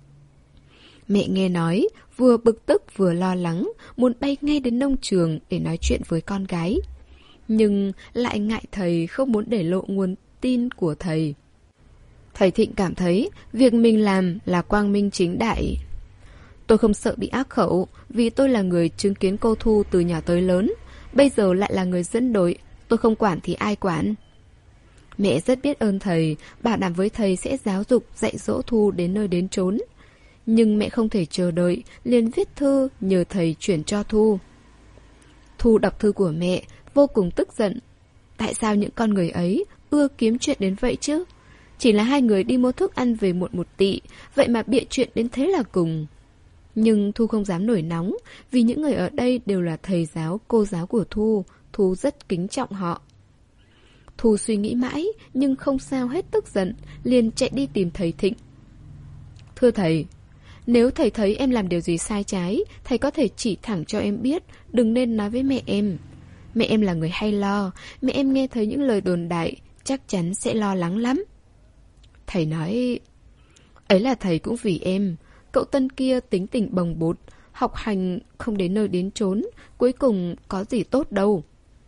Mẹ nghe nói, vừa bực tức vừa lo lắng, muốn bay ngay đến nông trường để nói chuyện với con gái. Nhưng lại ngại thầy không muốn để lộ nguồn tin của thầy. Thầy Thịnh cảm thấy việc mình làm là quang minh chính đại. Tôi không sợ bị ác khẩu, vì tôi là người chứng kiến cô Thu từ nhỏ tới lớn. Bây giờ lại là người dẫn đội, tôi không quản thì ai quản. Mẹ rất biết ơn thầy, bảo đảm với thầy sẽ giáo dục, dạy dỗ Thu đến nơi đến chốn. Nhưng mẹ không thể chờ đợi, liền viết thư nhờ thầy chuyển cho Thu. Thu đọc thư của mẹ, vô cùng tức giận. Tại sao những con người ấy ưa kiếm chuyện đến vậy chứ? Chỉ là hai người đi mua thức ăn về muộn một tị, vậy mà bịa chuyện đến thế là cùng. Nhưng Thu không dám nổi nóng, vì những người ở đây đều là thầy giáo, cô giáo của Thu. Thu rất kính trọng họ. Thu suy nghĩ mãi, nhưng không sao hết tức giận, liền chạy đi tìm thầy Thịnh. Thưa thầy, nếu thầy thấy em làm điều gì sai trái, thầy có thể chỉ thẳng cho em biết, đừng nên nói với mẹ em. Mẹ em là người hay lo, mẹ em nghe thấy những lời đồn đại, chắc chắn sẽ lo lắng lắm. Thầy nói: ấy là thầy cũng vì em. Cậu Tân kia tính tình bồng bột, học hành không đến nơi đến chốn, cuối cùng có gì tốt đâu.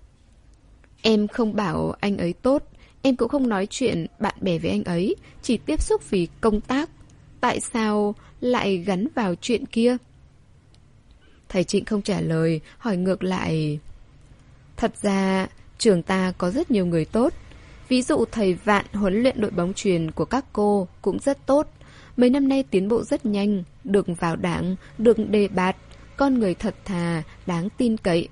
Em không bảo anh ấy tốt, em cũng không nói chuyện bạn bè với anh ấy, chỉ tiếp xúc vì công tác. Tại sao lại gắn vào chuyện kia? Thầy Trịnh không trả lời, hỏi ngược lại: thật ra, trường ta có rất nhiều người tốt. Ví dụ thầy Vạn huấn luyện đội bóng chuyền của các cô cũng rất tốt. Mấy năm nay tiến bộ rất nhanh, được vào đảng, được đề bạt, con người thật thà, đáng tin cậy.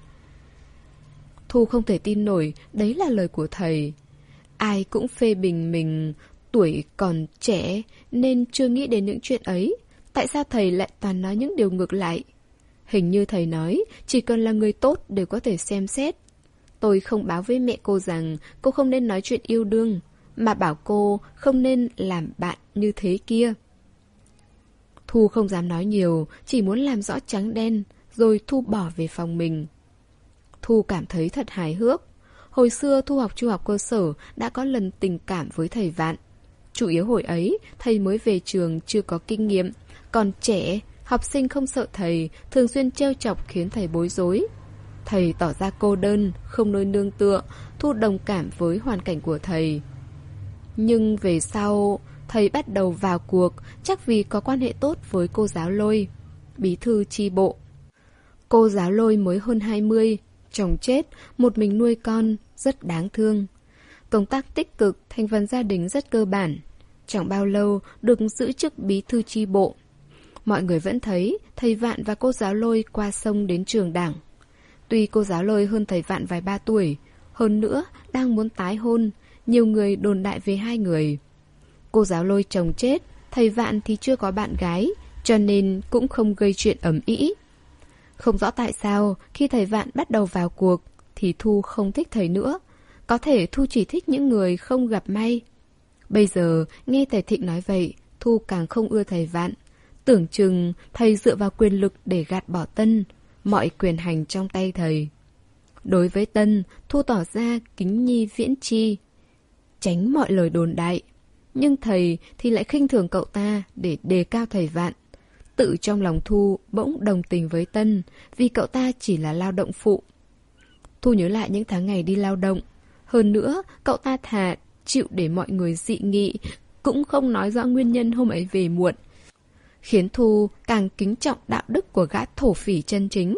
Thu không thể tin nổi, đấy là lời của thầy. Ai cũng phê bình mình tuổi còn trẻ nên chưa nghĩ đến những chuyện ấy. Tại sao thầy lại toàn nói những điều ngược lại? Hình như thầy nói, chỉ cần là người tốt đều có thể xem xét. Tôi không báo với mẹ cô rằng cô không nên nói chuyện yêu đương, mà bảo cô không nên làm bạn như thế kia. Thu không dám nói nhiều, chỉ muốn làm rõ trắng đen, rồi Thu bỏ về phòng mình. Thu cảm thấy thật hài hước. Hồi xưa Thu học trung học cơ sở đã có lần tình cảm với thầy Vạn. Chủ yếu hồi ấy, thầy mới về trường chưa có kinh nghiệm, còn trẻ, học sinh không sợ thầy, thường xuyên trêu chọc khiến thầy bối rối. Thầy tỏ ra cô đơn, không nơi nương tựa, Thu đồng cảm với hoàn cảnh của thầy. Nhưng về sau, thầy bắt đầu vào cuộc, chắc vì có quan hệ tốt với cô giáo Lôi. bí thư chi bộ. Cô giáo Lôi mới hơn hai mươi, chồng chết, một mình nuôi con, rất đáng thương. Công tác tích cực, thành phần gia đình rất cơ bản. Chẳng bao lâu được giữ chức bí thư chi bộ. Mọi người vẫn thấy thầy Vạn và cô giáo Lôi qua sông đến trường đảng. Tuy cô giáo Lôi hơn thầy Vạn vài ba tuổi, hơn nữa đang muốn tái hôn, nhiều người đồn đại về hai người. Cô giáo Lôi chồng chết, thầy Vạn thì chưa có bạn gái, cho nên cũng không gây chuyện ầm ĩ. Không rõ tại sao khi thầy Vạn bắt đầu vào cuộc thì Thu không thích thầy nữa. Có thể Thu chỉ thích những người không gặp may. Bây giờ nghe thầy Thịnh nói vậy, Thu càng không ưa thầy Vạn. Tưởng chừng thầy dựa vào quyền lực để gạt bỏ Tân, mọi quyền hành trong tay thầy. Đối với Tân, Thu tỏ ra kính nhi viễn chi, tránh mọi lời đồn đại. Nhưng thầy thì lại khinh thường cậu ta để đề cao thầy Vạn. Tự trong lòng Thu bỗng đồng tình với Tân, vì cậu ta chỉ là lao động phụ. Thu nhớ lại những tháng ngày đi lao động. Hơn nữa, cậu ta thà chịu để mọi người dị nghị, cũng không nói rõ nguyên nhân hôm ấy về muộn, khiến Thu càng kính trọng đạo đức của gã thổ phỉ chân chính.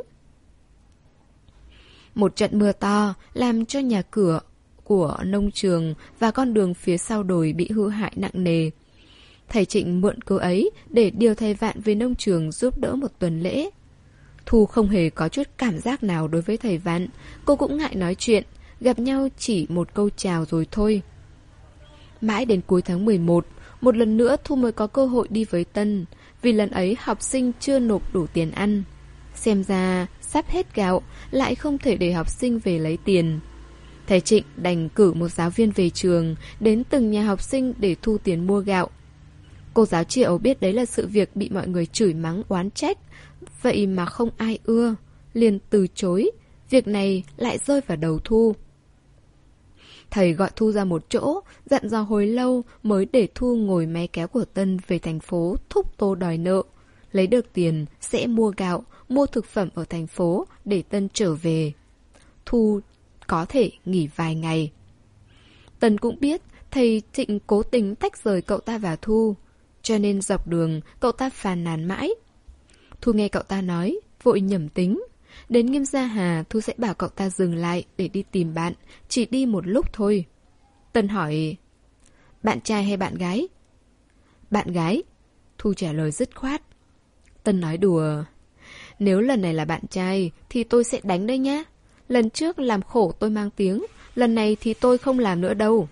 Một trận mưa to làm cho nhà cửa của nông trường và con đường phía sau đồi bị hư hại nặng nề. Thầy Trịnh mượn cớ ấy để điều thầy Vạn về nông trường giúp đỡ một tuần lễ. Thu không hề có chút cảm giác nào đối với thầy Vạn, cô cũng ngại nói chuyện, gặp nhau chỉ một câu chào rồi thôi. Mãi đến cuối tháng mười một, một lần nữa Thu mới có cơ hội đi với Tân, vì lần ấy học sinh chưa nộp đủ tiền ăn. Xem ra sắp hết gạo, lại không thể để học sinh về lấy tiền. Thầy Trịnh đành cử một giáo viên về trường, đến từng nhà học sinh để thu tiền mua gạo. Cô giáo Triệu biết đấy là sự việc bị mọi người chửi mắng oán trách, vậy mà không ai ưa, liền từ chối. Việc này lại rơi vào đầu Thu. Thầy gọi Thu ra một chỗ, dặn dò hồi lâu mới để Thu ngồi máy kéo của Tân về thành phố thúc Tô đòi nợ. Lấy được tiền sẽ mua gạo, mua thực phẩm ở thành phố để Tân trở về. Thu có thể nghỉ vài ngày. Tân cũng biết thầy Trịnh cố tình tách rời cậu ta và Thu, cho nên dọc đường cậu ta phàn nàn mãi. Thu nghe cậu ta nói, vội nhẩm tính. Đến Nghiêm Gia Hà, Thu sẽ bảo cậu ta dừng lại để đi tìm bạn, chỉ đi một lúc thôi. Tân hỏi, bạn trai hay bạn gái? Bạn gái, Thu trả lời dứt khoát. Tân nói đùa, nếu lần này là bạn trai thì tôi sẽ đánh đấy nhá. Lần trước làm khổ tôi mang tiếng, lần này thì tôi không làm nữa đâu.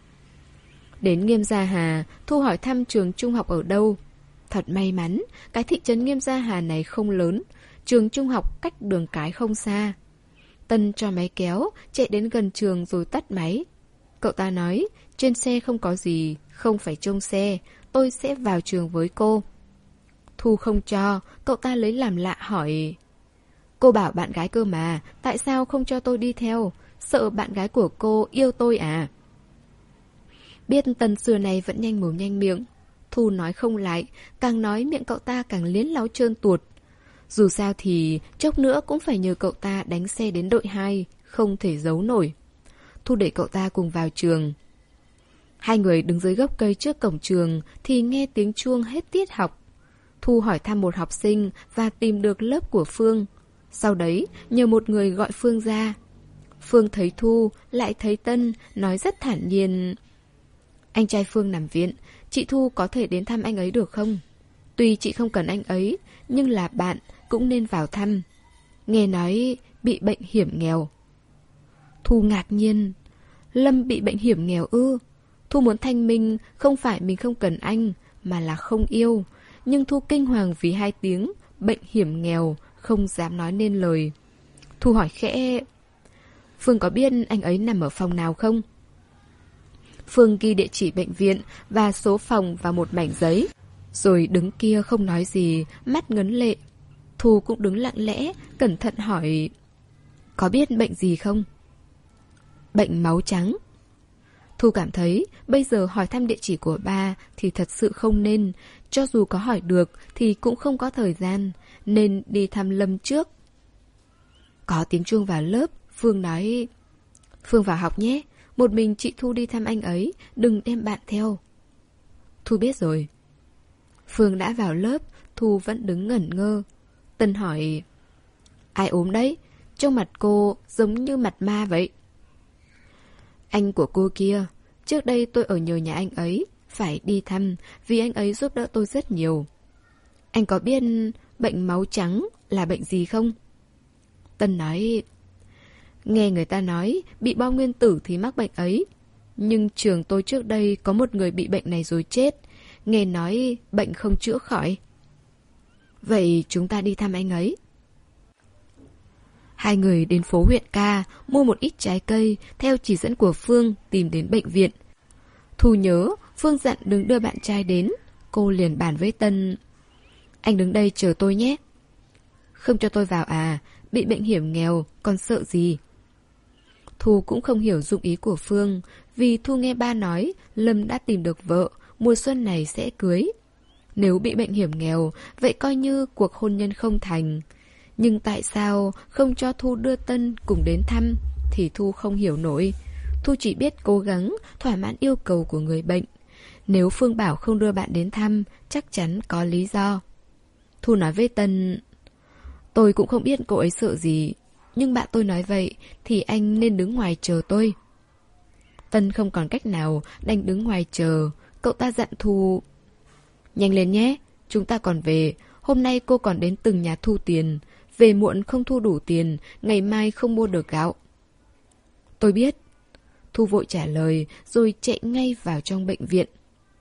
Đến Nghiêm Gia Hà, Thu hỏi thăm trường trung học ở đâu. Thật may mắn, cái thị trấn Nghiêm Gia Hà này không lớn, trường trung học cách đường cái không xa. Tân cho máy kéo, chạy đến gần trường rồi tắt máy. Cậu ta nói, trên xe không có gì, không phải trông xe, tôi sẽ vào trường với cô. Thu không cho, cậu ta lấy làm lạ hỏi, cô bảo bạn gái cơ mà, tại sao không cho tôi đi theo? Sợ bạn gái của cô yêu tôi à? Biết Tân xưa này vẫn nhanh mồm nhanh miệng, Thu nói không lại, càng nói miệng cậu ta càng liến láo trơn tuột. Dù sao thì chốc nữa cũng phải nhờ cậu ta đánh xe đến đội hai, không thể giấu nổi. Thu để cậu ta cùng vào trường. Hai người đứng dưới gốc cây trước cổng trường thì nghe tiếng chuông hết tiết học. Thu hỏi thăm một học sinh và tìm được lớp của Phương. Sau đấy nhờ một người gọi Phương ra. Phương thấy Thu, lại thấy Tân, nói rất thản nhiên, anh trai Phương nằm viện, chị Thu có thể đến thăm anh ấy được không? Tuy chị không cần anh ấy, nhưng là bạn cũng nên vào thăm. Nghe nói bị bệnh hiểm nghèo. Thu ngạc nhiên, Lâm bị bệnh hiểm nghèo ư? Thu muốn thanh minh, không phải mình không cần anh, mà là không yêu. Nhưng Thu kinh hoàng vì hai tiếng bệnh hiểm nghèo, không dám nói nên lời. Thu hỏi khẽ, Phương có biết anh ấy nằm ở phòng nào không? Phương ghi địa chỉ bệnh viện và số phòng vào một mảnh giấy, rồi đứng kia không nói gì, mắt ngấn lệ. Thu cũng đứng lặng lẽ, cẩn thận hỏi, có biết bệnh gì không? Bệnh máu trắng. Thu cảm thấy bây giờ hỏi thăm địa chỉ của ba thì thật sự không nên. Cho dù có hỏi được thì cũng không có thời gian, nên đi thăm Lâm trước. Có tiếng chuông vào lớp, Phương nói, Phương vào học nhé, một mình chị Thu đi thăm anh ấy, đừng đem bạn theo. Thu biết rồi. Phương đã vào lớp, Thu vẫn đứng ngẩn ngơ. Tân hỏi, ai ốm đấy? Trông mặt cô giống như mặt ma vậy. Anh của cô kia. Trước đây tôi ở nhờ nhà anh ấy, phải đi thăm vì anh ấy giúp đỡ tôi rất nhiều. Anh có biết bệnh máu trắng là bệnh gì không? Tân nói, nghe người ta nói bị bom nguyên tử thì mắc bệnh ấy. Nhưng trường tôi trước đây có một người bị bệnh này rồi chết. Nghe nói bệnh không chữa khỏi. Vậy chúng ta đi thăm anh ấy. Hai người đến phố huyện ca, mua một ít trái cây, theo chỉ dẫn của Phương tìm đến bệnh viện. Thu nhớ, Phương dặn đừng đưa bạn trai đến. Cô liền bàn với Tân, anh đứng đây chờ tôi nhé. Không cho tôi vào à? Bị bệnh hiểm nghèo, còn sợ gì? Thu cũng không hiểu dụng ý của Phương, vì Thu nghe ba nói Lâm đã tìm được vợ, mùa xuân này sẽ cưới. Nếu bị bệnh hiểm nghèo, vậy coi như cuộc hôn nhân không thành. Nhưng tại sao không cho Thu đưa Tân cùng đến thăm thì Thu không hiểu nổi. Thu chỉ biết cố gắng thỏa mãn yêu cầu của người bệnh. Nếu Phương bảo không đưa bạn đến thăm, chắc chắn có lý do. Thu nói với Tân, tôi cũng không biết cô ấy sợ gì, nhưng bạn tôi nói vậy thì anh nên đứng ngoài chờ tôi. Tân không còn cách nào, đành đứng ngoài chờ. Cậu ta dặn Thu, nhanh lên nhé, chúng ta còn về. Hôm nay cô còn đến từng nhà thu tiền. Về muộn không thu đủ tiền, ngày mai không mua được gạo. Tôi biết. Thu vội trả lời, rồi chạy ngay vào trong bệnh viện.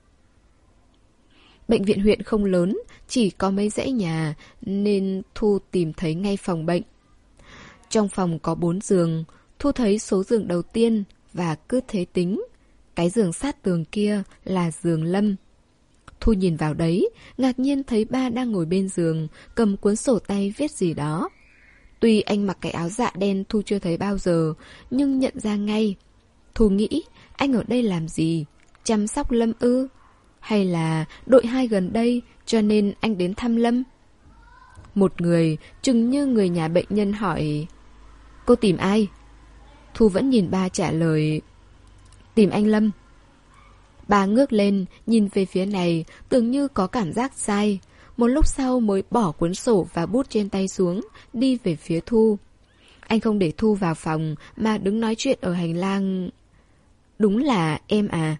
Bệnh viện huyện không lớn, chỉ có mấy dãy nhà, nên Thu tìm thấy ngay phòng bệnh. Trong phòng có bốn giường, Thu thấy số giường đầu tiên và cứ thế tính. Cái giường sát tường kia là giường Lâm. Thu nhìn vào đấy, ngạc nhiên thấy ba đang ngồi bên giường, cầm cuốn sổ tay viết gì đó. Tuy anh mặc cái áo dạ đen Thu chưa thấy bao giờ, nhưng nhận ra ngay. Thu nghĩ, anh ở đây làm gì? Chăm sóc Lâm ư? Hay là đội hai gần đây cho nên anh đến thăm Lâm? Một người, chừng như người nhà bệnh nhân hỏi, cô tìm ai? Thu vẫn nhìn ba trả lời, tìm anh Lâm. Bà ngước lên, nhìn về phía này, tưởng như có cảm giác sai. Một lúc sau mới bỏ cuốn sổ và bút trên tay xuống, đi về phía Thu. Anh không để Thu vào phòng, mà đứng nói chuyện ở hành lang. Đúng là em à?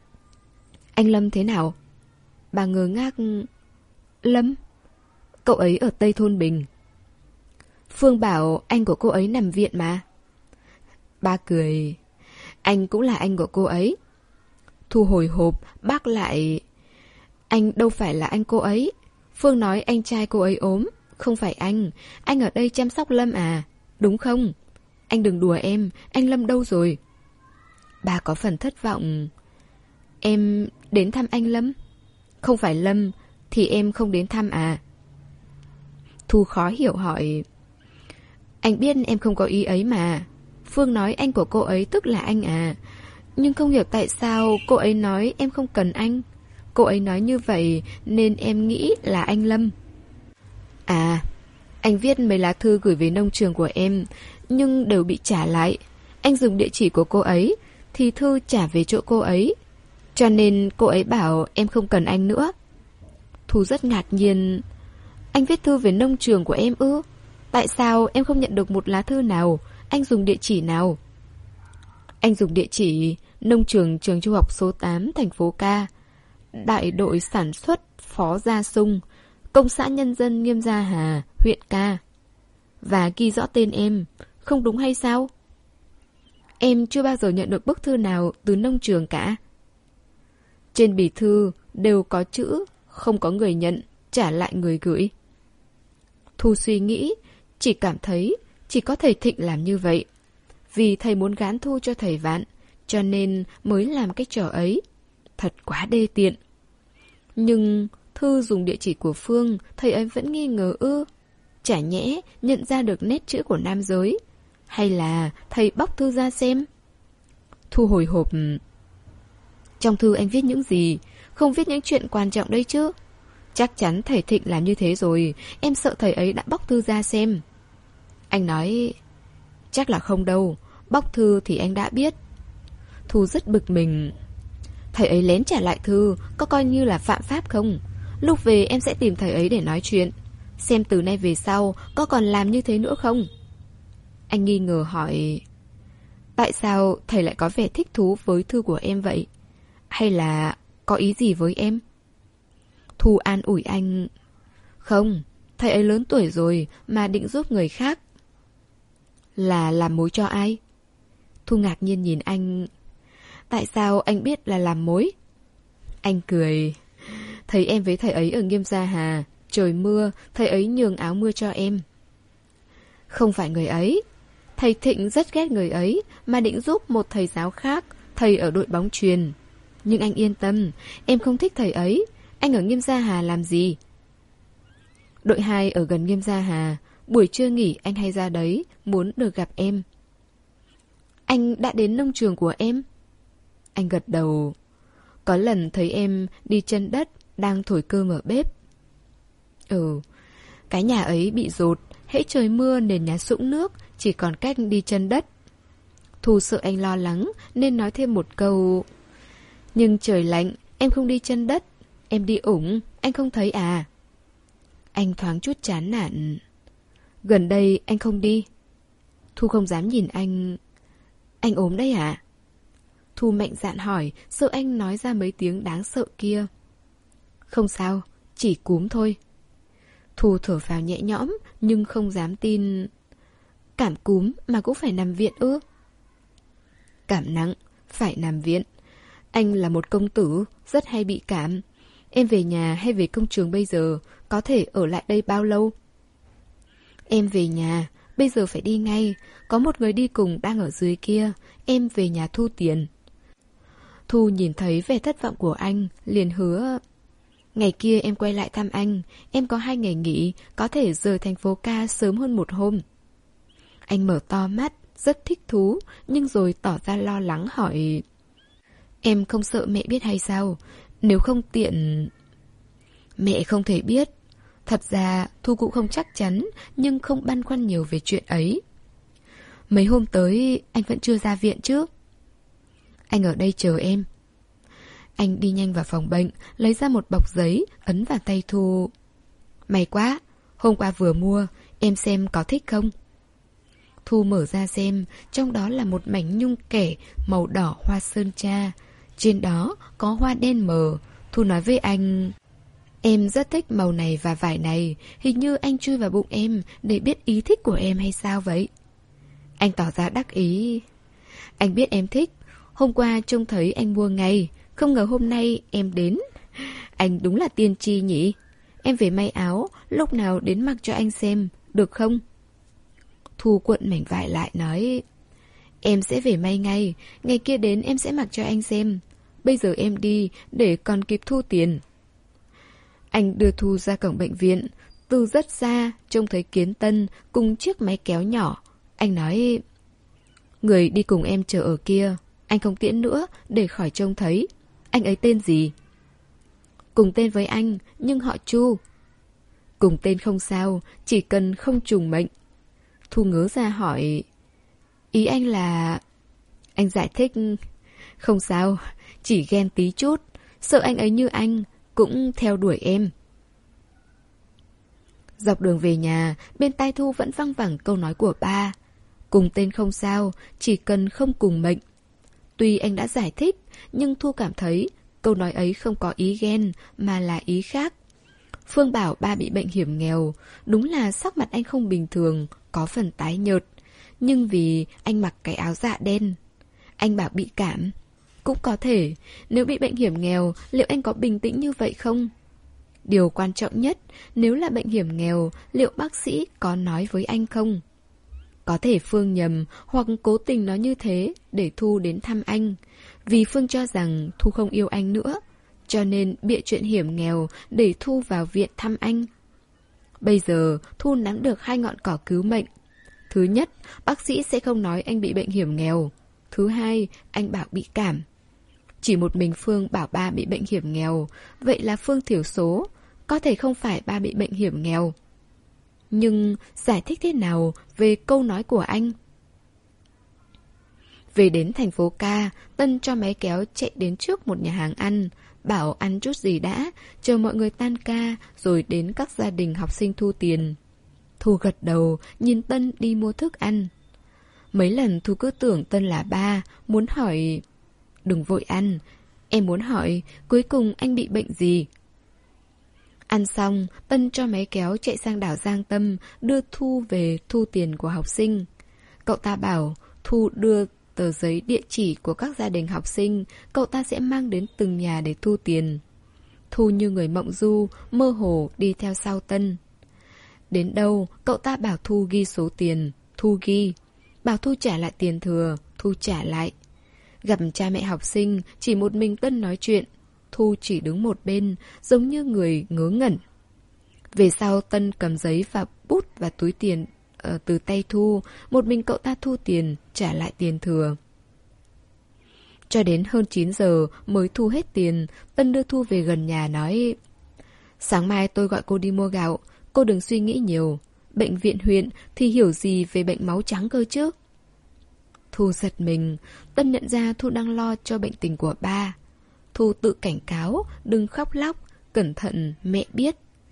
Anh Lâm thế nào? Bà ngơ ngác. Lâm? Cậu ấy ở Tây Thôn Bình. Phương bảo anh của cô ấy nằm viện mà. Ba cười. Anh cũng là anh của cô ấy. Thu hồi hộp, bác lại. Anh đâu phải là anh cô ấy. Phương nói anh trai cô ấy ốm. Không phải anh. Anh ở đây chăm sóc Lâm à? Đúng không? Anh đừng đùa em. Anh Lâm đâu rồi? Bà có phần thất vọng. Em đến thăm anh Lâm? Không phải Lâm thì em không đến thăm à? Thu khó hiểu hỏi. Anh biết em không có ý ấy mà. Phương nói anh của cô ấy tức là anh à? Nhưng không hiểu tại sao cô ấy nói em không cần anh. Cô ấy nói như vậy nên em nghĩ là anh Lâm. À, anh viết mấy lá thư gửi về nông trường của em, nhưng đều bị trả lại. Anh dùng địa chỉ của cô ấy thì thư trả về chỗ cô ấy. Cho nên cô ấy bảo em không cần anh nữa. Thu rất ngạc nhiên. Anh viết thư về nông trường của em ư? Tại sao em không nhận được một lá thư nào? Anh dùng địa chỉ nào? Anh dùng địa chỉ nông trường trường trung học số tám thành phố Ca, đại đội sản xuất Phó Gia Sung, công xã nhân dân Nghiêm Gia Hà, huyện Ca. Và ghi rõ tên em, không đúng hay sao? Em chưa bao giờ nhận được bức thư nào từ nông trường cả. Trên bì thư đều có chữ không có người nhận, trả lại người gửi. Thu suy nghĩ, chỉ cảm thấy chỉ có thầy Thịnh làm như vậy. Vì thầy muốn gán Thu cho thầy Vạn, cho nên mới làm cái trò ấy. Thật quá đê tiện. Nhưng thư dùng địa chỉ của Phương, thầy ấy vẫn nghi ngờ ư? Chả nhẽ nhận ra được nét chữ của nam giới? Hay là thầy bóc thư ra xem? Thu hồi hộp. Trong thư anh viết những gì? Không viết những chuyện quan trọng đây chứ? Chắc chắn thầy Thịnh làm như thế rồi. Em sợ thầy ấy đã bóc thư ra xem. Anh nói, chắc là không đâu. Bóc thư thì anh đã biết. Thu rất bực mình. Thầy ấy lén trả lại thư, có coi như là phạm pháp không? Lúc về em sẽ tìm thầy ấy để nói chuyện. xem từ nay về sau có còn làm như thế nữa không? Anh nghi ngờ hỏi, tại sao thầy lại có vẻ thích thú với thư của em vậy? Hay là có ý gì với em? Thu an ủi anh, không, thầy ấy lớn tuổi rồi mà định giúp người khác. Là làm mối cho ai? Thu ngạc nhiên nhìn anh, tại sao anh biết là làm mối? Anh cười, thấy em với thầy ấy ở Nghiêm Gia Hà, trời mưa, thầy ấy nhường áo mưa cho em. Không phải người ấy. Thầy Thịnh rất ghét người ấy mà định giúp một thầy giáo khác, thầy ở đội bóng chuyền. Nhưng anh yên tâm, em không thích thầy ấy. Anh ở Nghiêm Gia Hà làm gì? Đội hai ở gần Nghiêm Gia Hà, buổi trưa nghỉ anh hay ra đấy, muốn được gặp em. Anh đã đến nông trường của em? Anh gật đầu. Có lần thấy em đi chân đất, đang thổi cơm ở bếp. Ừ, cái nhà ấy bị dột, hễ trời mưa nền nhà sũng nước, chỉ còn cách đi chân đất. Thu sợ anh lo lắng nên nói thêm một câu, nhưng trời lạnh, em không đi chân đất. Em đi ủng, anh không thấy à? Anh thoáng chút chán nản. Gần đây anh không đi. Thu không dám nhìn anh. Anh ốm đấy à? Thu mạnh dạn hỏi, sợ anh nói ra mấy tiếng đáng sợ kia. Không sao, chỉ cúm thôi. Thu thở phào nhẹ nhõm nhưng không dám tin. Cảm cúm mà cũng phải nằm viện ư? Cảm nặng, phải nằm viện. Anh là một công tử, rất hay bị cảm. Em về nhà hay về công trường bây giờ, có thể ở lại đây bao lâu? Em về nhà, bây giờ phải đi ngay. Có một người đi cùng đang ở dưới kia. Em về nhà thu tiền. Thu nhìn thấy vẻ thất vọng của anh, liền hứa, ngày kia em quay lại thăm anh. Em có hai ngày nghỉ, có thể rời thành phố ca sớm hơn một hôm. Anh mở to mắt, rất thích thú, nhưng rồi tỏ ra lo lắng hỏi, em không sợ mẹ biết hay sao? Nếu không tiện... Mẹ không thể biết. Thật ra Thu cũng không chắc chắn, nhưng không băn khoăn nhiều về chuyện ấy. Mấy hôm tới anh vẫn chưa ra viện chứ? Anh ở đây chờ em. Anh đi nhanh vào phòng bệnh, lấy ra một bọc giấy, ấn vào tay Thu. May quá, hôm qua vừa mua, em xem có thích không? Thu mở ra xem, trong đó là một mảnh nhung kẻ màu đỏ hoa sơn tra. Trên đó có hoa đen mờ. Thu nói với anh, em rất thích màu này và vải này. Hình như anh chui vào bụng em để biết ý thích của em hay sao vậy? Anh tỏ ra đắc ý. Anh biết em thích. Hôm qua trông thấy anh mua ngay, không ngờ hôm nay em đến. Anh đúng là tiên tri nhỉ. Em về may áo, lúc nào đến mặc cho anh xem, được không? Thu cuộn mảnh vải lại nói, em sẽ về may ngay, ngày kia đến em sẽ mặc cho anh xem. Bây giờ em đi để còn kịp thu tiền. Anh đưa Thu ra cổng bệnh viện. Từ rất xa trông thấy Kiến Tân cùng chiếc máy kéo nhỏ. Anh nói, người đi cùng em chờ ở kia, anh không tiễn nữa để khỏi trông thấy. Anh ấy tên gì? Cùng tên với anh, nhưng họ Chu. Cùng tên không sao, chỉ cần không trùng mệnh. Thu ngớ ra hỏi, ý anh là... Anh giải thích, không sao, chỉ ghen tí chút. Sợ anh ấy như anh, cũng theo đuổi em. Dọc đường về nhà, bên tai Thu vẫn văng vẳng câu nói của ba. Cùng tên không sao, chỉ cần không cùng mệnh. Tuy anh đã giải thích, nhưng Thu cảm thấy câu nói ấy không có ý ghen, mà là ý khác. Phương bảo ba bị bệnh hiểm nghèo, đúng là sắc mặt anh không bình thường, có phần tái nhợt. Nhưng vì anh mặc cái áo dạ đen. Anh bảo bị cảm. Cũng có thể, nếu bị bệnh hiểm nghèo, liệu anh có bình tĩnh như vậy không? Điều quan trọng nhất, nếu là bệnh hiểm nghèo, liệu bác sĩ có nói với anh không? Có thể Phương nhầm hoặc cố tình nói như thế để Thu đến thăm anh. Vì Phương cho rằng Thu không yêu anh nữa, cho nên bịa chuyện hiểm nghèo để Thu vào viện thăm anh. Bây giờ Thu nắm được hai ngọn cỏ cứu mệnh. Thứ nhất, bác sĩ sẽ không nói anh bị bệnh hiểm nghèo. Thứ hai, anh bảo bị cảm. Chỉ một mình Phương bảo ba bị bệnh hiểm nghèo, vậy là Phương thiểu số. Có thể không phải ba bị bệnh hiểm nghèo. Nhưng giải thích thế nào về câu nói của anh? Về đến thành phố ca, Tân cho máy kéo chạy đến trước một nhà hàng ăn. bảo ăn chút gì đã, chờ mọi người tan ca, rồi đến các gia đình học sinh thu tiền. Thu gật đầu, nhìn Tân đi mua thức ăn. Mấy lần Thu cứ tưởng Tân là ba, muốn hỏi... Đừng vội ăn, em muốn hỏi cuối cùng anh bị bệnh gì? Ăn xong, Tân cho máy kéo chạy sang đảo Giang Tâm, đưa Thu về thu tiền của học sinh. Cậu ta bảo Thu đưa tờ giấy địa chỉ của các gia đình học sinh, cậu ta sẽ mang đến từng nhà để thu tiền. Thu như người mộng du, mơ hồ đi theo sau Tân. Đến đâu, cậu ta bảo Thu ghi số tiền, Thu ghi. Bảo Thu trả lại tiền thừa, Thu trả lại. Gặp cha mẹ học sinh, chỉ một mình Tân nói chuyện. Thu chỉ đứng một bên, giống như người ngớ ngẩn. Về sau Tân cầm giấy và bút và túi tiền uh, từ tay Thu. Một mình cậu ta thu tiền, trả lại tiền thừa. Cho đến hơn chín giờ mới thu hết tiền. Tân đưa Thu về gần nhà nói: Sáng mai tôi gọi cô đi mua gạo. Cô đừng suy nghĩ nhiều. Bệnh viện huyện thì hiểu gì về bệnh máu trắng cơ chứ? Thu giật mình. Tân nhận ra Thu đang lo cho bệnh tình của ba. Thu tự cảnh cáo: đừng khóc lóc, cẩn thận, mẹ biết.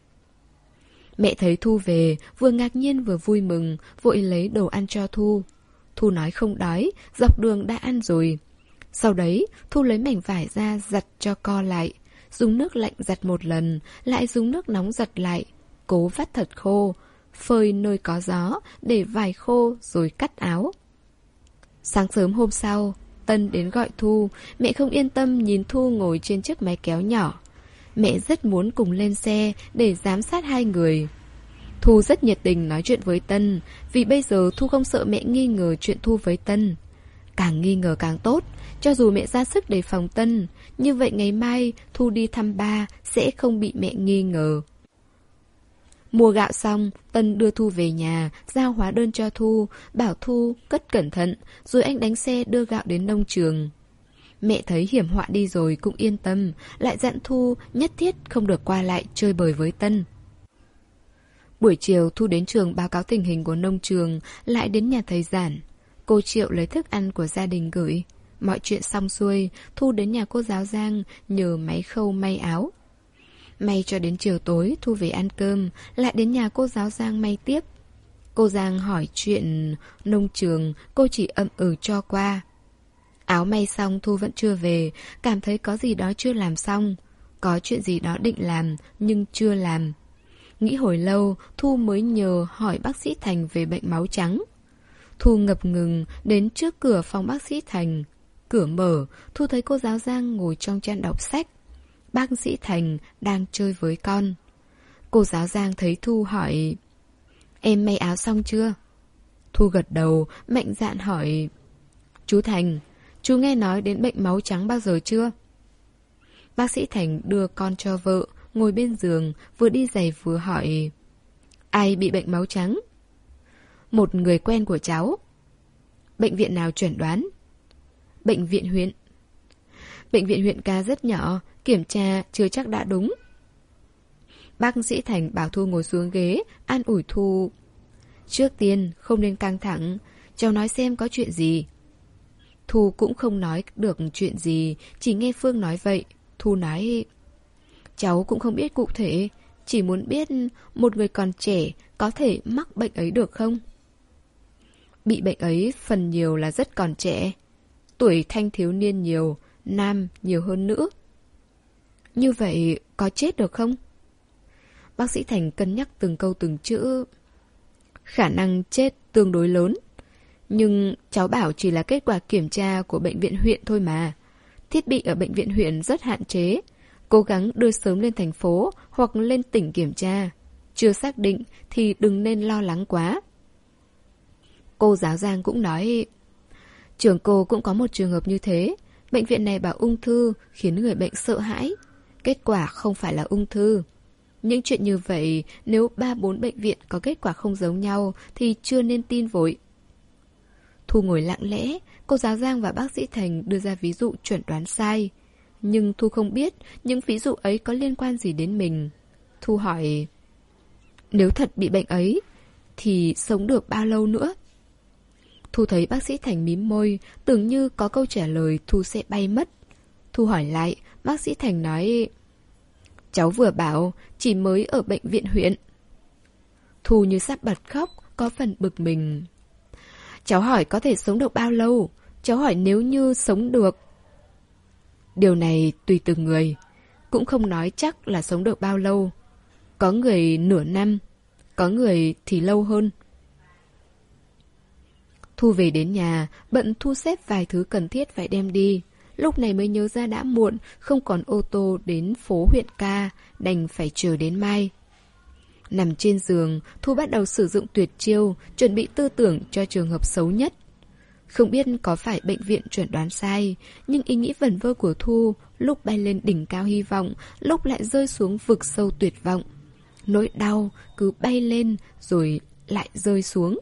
Mẹ thấy Thu về, vừa ngạc nhiên vừa vui mừng, vội lấy đồ ăn cho Thu. Thu nói không đói, dọc đường đã ăn rồi. Sau đấy, Thu lấy mảnh vải ra giặt cho co lại. Dùng nước lạnh giặt một lần, lại dùng nước nóng giặt lại. Cố vắt thật khô, phơi nơi có gió, để vải khô rồi cắt áo. Sáng sớm hôm sau, Tân đến gọi Thu. Mẹ không yên tâm nhìn Thu ngồi trên chiếc máy kéo nhỏ. Mẹ rất muốn cùng lên xe để giám sát hai người. Thu rất nhiệt tình nói chuyện với Tân, vì bây giờ Thu không sợ mẹ nghi ngờ chuyện Thu với Tân. Càng nghi ngờ càng tốt, cho dù mẹ ra sức đề phòng Tân, như vậy ngày mai Thu đi thăm ba sẽ không bị mẹ nghi ngờ. Mua gạo xong, Tân đưa Thu về nhà, giao hóa đơn cho Thu, bảo Thu cất cẩn thận, rồi anh đánh xe đưa gạo đến nông trường. Mẹ thấy hiểm họa đi rồi cũng yên tâm, lại dặn Thu nhất thiết không được qua lại chơi bời với Tân. Buổi chiều Thu đến trường báo cáo tình hình của nông trường, lại đến nhà thầy Giản. Cô Triệu lấy thức ăn của gia đình gửi. Mọi chuyện xong xuôi, Thu đến nhà cô giáo Giang nhờ máy khâu may áo. May cho đến chiều tối, Thu về ăn cơm, lại đến nhà cô giáo Giang may tiếp. Cô Giang hỏi chuyện nông trường, cô chỉ ậm ừ cho qua. Áo may xong Thu vẫn chưa về, cảm thấy có gì đó chưa làm xong. Có chuyện gì đó định làm, nhưng chưa làm. Nghĩ hồi lâu, Thu mới nhờ hỏi bác sĩ Thành về bệnh máu trắng. Thu ngập ngừng đến trước cửa phòng bác sĩ Thành. Cửa mở, Thu thấy cô giáo Giang ngồi trong trang đọc sách. Bác sĩ Thành đang chơi với con. Cô giáo Giang thấy Thu hỏi: Em may áo xong chưa? Thu gật đầu, mạnh dạn hỏi: Chú Thành, chú nghe nói đến bệnh máu trắng bao giờ chưa? Bác sĩ Thành đưa con cho vợ, ngồi bên giường, vừa đi giày vừa hỏi: Ai bị bệnh máu trắng? Một người quen của cháu. Bệnh viện nào chẩn đoán? Bệnh viện huyện. Bệnh viện huyện ca rất nhỏ, kiểm tra chưa chắc đã đúng. Bác sĩ Thành bảo Thu ngồi xuống ghế, an ủi Thu: Trước tiên không nên căng thẳng, cháu nói xem có chuyện gì. Thu cũng không nói được chuyện gì, chỉ nghe Phương nói vậy. Thu nói: Cháu cũng không biết cụ thể, chỉ muốn biết một người còn trẻ có thể mắc bệnh ấy được không? Bị bệnh ấy phần nhiều là rất còn trẻ. Tuổi thanh thiếu niên nhiều, nam nhiều hơn nữ. Như vậy có chết được không? Bác sĩ Thành cân nhắc từng câu từng chữ. Khả năng chết tương đối lớn. Nhưng cháu bảo chỉ là kết quả kiểm tra của bệnh viện huyện thôi mà. Thiết bị ở bệnh viện huyện rất hạn chế. Cố gắng đưa sớm lên thành phố hoặc lên tỉnh kiểm tra. Chưa xác định thì đừng nên lo lắng quá. Cô giáo Giang cũng nói: Trường cô cũng có một trường hợp như thế. Bệnh viện này bảo ung thư khiến người bệnh sợ hãi. Kết quả không phải là ung thư. Những chuyện như vậy, nếu ba bốn bệnh viện có kết quả không giống nhau thì chưa nên tin vội. Thu ngồi lặng lẽ, cô giáo Giang và bác sĩ Thành đưa ra ví dụ chuẩn đoán sai. Nhưng Thu không biết những ví dụ ấy có liên quan gì đến mình. Thu hỏi: Nếu thật bị bệnh ấy, thì sống được bao lâu nữa? Thu thấy bác sĩ Thành mím môi, tưởng như có câu trả lời Thu sẽ bay mất. Thu hỏi lại, Bác sĩ Thành nói, cháu vừa bảo chỉ mới ở bệnh viện huyện. Thu như sắp bật khóc, có phần bực mình. Cháu hỏi có thể sống được bao lâu? Cháu hỏi nếu như sống được. Điều này tùy từng người, cũng không nói chắc là sống được bao lâu. Có người nửa năm, có người thì lâu hơn. Thu về đến nhà, bận thu xếp vài thứ cần thiết phải đem đi. Lúc này mới nhớ ra đã muộn, không còn ô tô đến phố huyện ca, đành phải chờ đến mai. Nằm trên giường, Thu bắt đầu sử dụng tuyệt chiêu, chuẩn bị tư tưởng cho trường hợp xấu nhất. Không biết có phải bệnh viện chuẩn đoán sai, nhưng ý nghĩ vẩn vơ của Thu lúc bay lên đỉnh cao hy vọng, lúc lại rơi xuống vực sâu tuyệt vọng. Nỗi đau cứ bay lên rồi lại rơi xuống.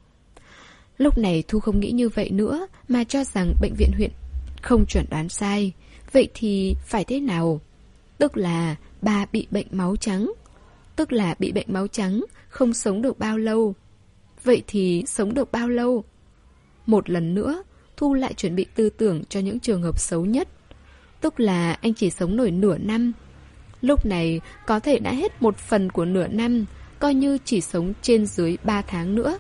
Lúc này Thu không nghĩ như vậy nữa, mà cho rằng bệnh viện huyện không chuẩn đoán sai. Vậy thì phải thế nào? Tức là bà bị bệnh máu trắng. Tức là bị bệnh máu trắng, không sống được bao lâu. Vậy thì sống được bao lâu? Một lần nữa, Thu lại chuẩn bị tư tưởng cho những trường hợp xấu nhất. Tức là anh chỉ sống nổi nửa năm. Lúc này có thể đã hết một phần của nửa năm, coi như chỉ sống trên dưới ba tháng nữa.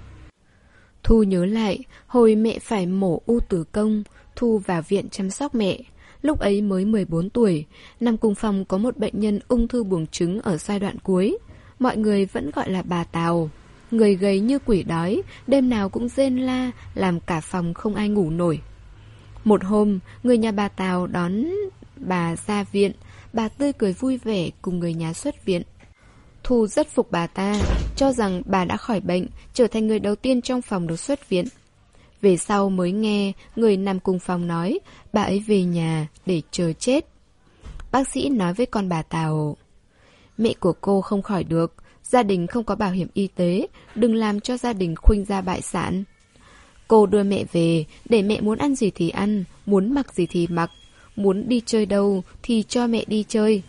Thu nhớ lại, hồi mẹ phải mổ u tử cung, Thu vào viện chăm sóc mẹ. Lúc ấy mới mười bốn tuổi, nằm cùng phòng có một bệnh nhân ung thư buồng trứng ở giai đoạn cuối. Mọi người vẫn gọi là bà Tào. Người gầy như quỷ đói, đêm nào cũng rên la, làm cả phòng không ai ngủ nổi. Một hôm, người nhà bà Tào đón bà ra viện, bà tươi cười vui vẻ cùng người nhà xuất viện. Thu rất phục bà ta, cho rằng bà đã khỏi bệnh, trở thành người đầu tiên trong phòng được xuất viện. Về sau mới nghe người nằm cùng phòng nói bà ấy về nhà để chờ chết. Bác sĩ nói với con bà Tào, mẹ của cô không khỏi được, gia đình không có bảo hiểm y tế, đừng làm cho gia đình khuynh gia bại sản. Cô đưa mẹ về, để mẹ muốn ăn gì thì ăn, muốn mặc gì thì mặc, muốn đi chơi đâu thì cho mẹ đi chơi.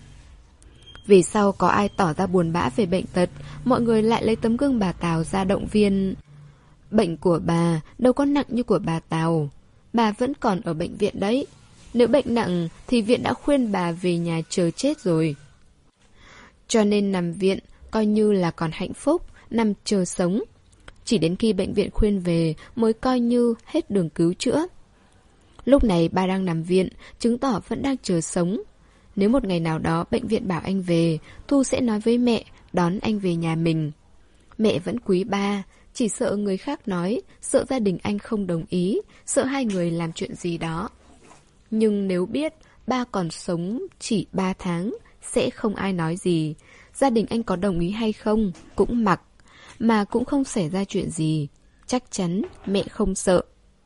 Về sau có ai tỏ ra buồn bã về bệnh tật, mọi người lại lấy tấm gương bà Tào ra động viên. Bệnh của bà đâu có nặng như của bà Tào, bà vẫn còn ở bệnh viện đấy. Nếu bệnh nặng thì viện đã khuyên bà về nhà chờ chết rồi. Cho nên nằm viện coi như là còn hạnh phúc, nằm chờ sống. Chỉ đến khi bệnh viện khuyên về mới coi như hết đường cứu chữa. Lúc này bà đang nằm viện, chứng tỏ vẫn đang chờ sống. Nếu một ngày nào đó bệnh viện bảo anh về, Thu sẽ nói với mẹ đón anh về nhà mình. Mẹ vẫn quý ba, chỉ sợ người khác nói, sợ gia đình anh không đồng ý, sợ hai người làm chuyện gì đó. Nhưng nếu biết ba còn sống chỉ ba tháng, sẽ không ai nói gì. Gia đình anh có đồng ý hay không, cũng mặc, mà cũng không xảy ra chuyện gì. Chắc chắn mẹ không sợ.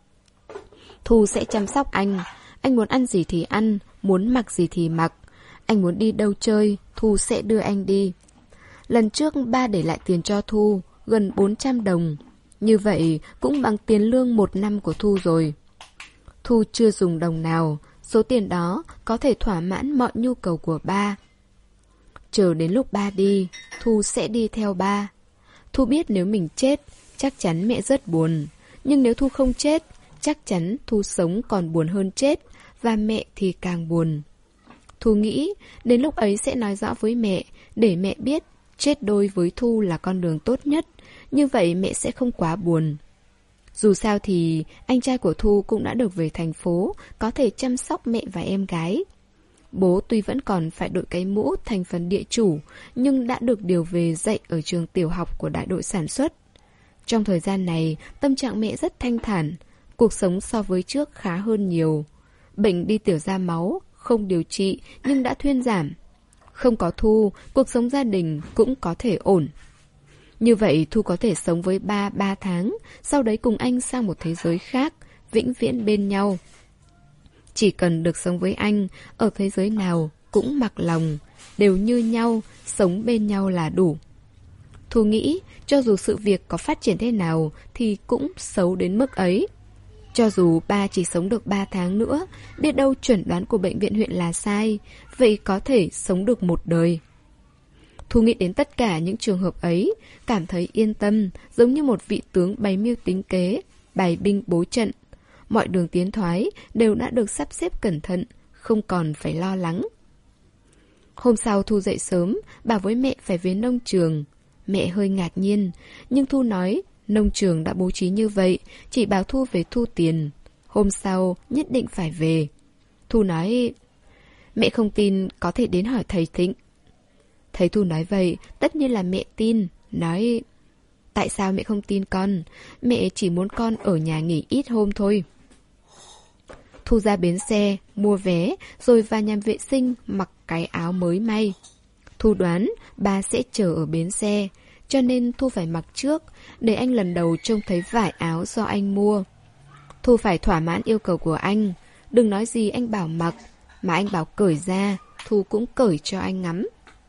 Thu sẽ chăm sóc anh. Anh muốn ăn gì thì ăn, muốn mặc gì thì mặc. Anh muốn đi đâu chơi, Thu sẽ đưa anh đi. Lần trước ba để lại tiền cho Thu, gần bốn trăm đồng. Như vậy cũng bằng tiền lương một năm của Thu rồi. Thu chưa dùng đồng nào, số tiền đó có thể thỏa mãn mọi nhu cầu của ba. Chờ đến lúc ba đi, Thu sẽ đi theo ba. Thu biết nếu mình chết, chắc chắn mẹ rất buồn. Nhưng nếu Thu không chết, chắc chắn Thu sống còn buồn hơn chết, và mẹ thì càng buồn. Thu nghĩ đến lúc ấy sẽ nói rõ với mẹ, để mẹ biết chết đôi với Thu là con đường tốt nhất. Như vậy mẹ sẽ không quá buồn. Dù sao thì anh trai của Thu cũng đã được về thành phố, có thể chăm sóc mẹ và em gái. Bố tuy vẫn còn phải đội cái mũ thành phần địa chủ, nhưng đã được điều về dạy ở trường tiểu học của đại đội sản xuất. Trong thời gian này, tâm trạng mẹ rất thanh thản, cuộc sống so với trước khá hơn nhiều. Bệnh đi tiểu ra máu, không điều trị nhưng đã thuyên giảm. Không có Thu, cuộc sống gia đình cũng có thể ổn. Như vậy Thu có thể sống với ba ba tháng, sau đấy cùng anh sang một thế giới khác, vĩnh viễn bên nhau. Chỉ cần được sống với anh, ở thế giới nào cũng mặc lòng, đều như nhau, sống bên nhau là đủ. Thu nghĩ, cho dù sự việc có phát triển thế nào thì cũng xấu đến mức ấy. Cho dù ba chỉ sống được ba tháng nữa, biết đâu chuẩn đoán của bệnh viện huyện là sai, vậy có thể sống được một đời. Thu nghĩ đến tất cả những trường hợp ấy, cảm thấy yên tâm, giống như một vị tướng bày mưu tính kế, bày binh bố trận. Mọi đường tiến thoái đều đã được sắp xếp cẩn thận, không còn phải lo lắng. Hôm sau Thu dậy sớm, bảo với mẹ phải về nông trường. Mẹ hơi ngạc nhiên, nhưng Thu nói nông trường đã bố trí như vậy, chỉ bảo Thu về thu tiền. Hôm sau nhất định phải về. Thu nói, mẹ không tin có thể đến hỏi thầy Thịnh. Thấy Thu nói vậy, tất nhiên là mẹ tin, nói, tại sao mẹ không tin con? Mẹ chỉ muốn con ở nhà nghỉ ít hôm thôi. Thu ra bến xe, mua vé, rồi vào nhà vệ sinh mặc cái áo mới may. Thu đoán ba sẽ chờ ở bến xe, cho nên Thu phải mặc trước, để anh lần đầu trông thấy vải áo do anh mua. Thu phải thỏa mãn yêu cầu của anh, đừng nói gì anh bảo mặc, mà anh bảo cởi ra, Thu cũng cởi cho anh ngắm.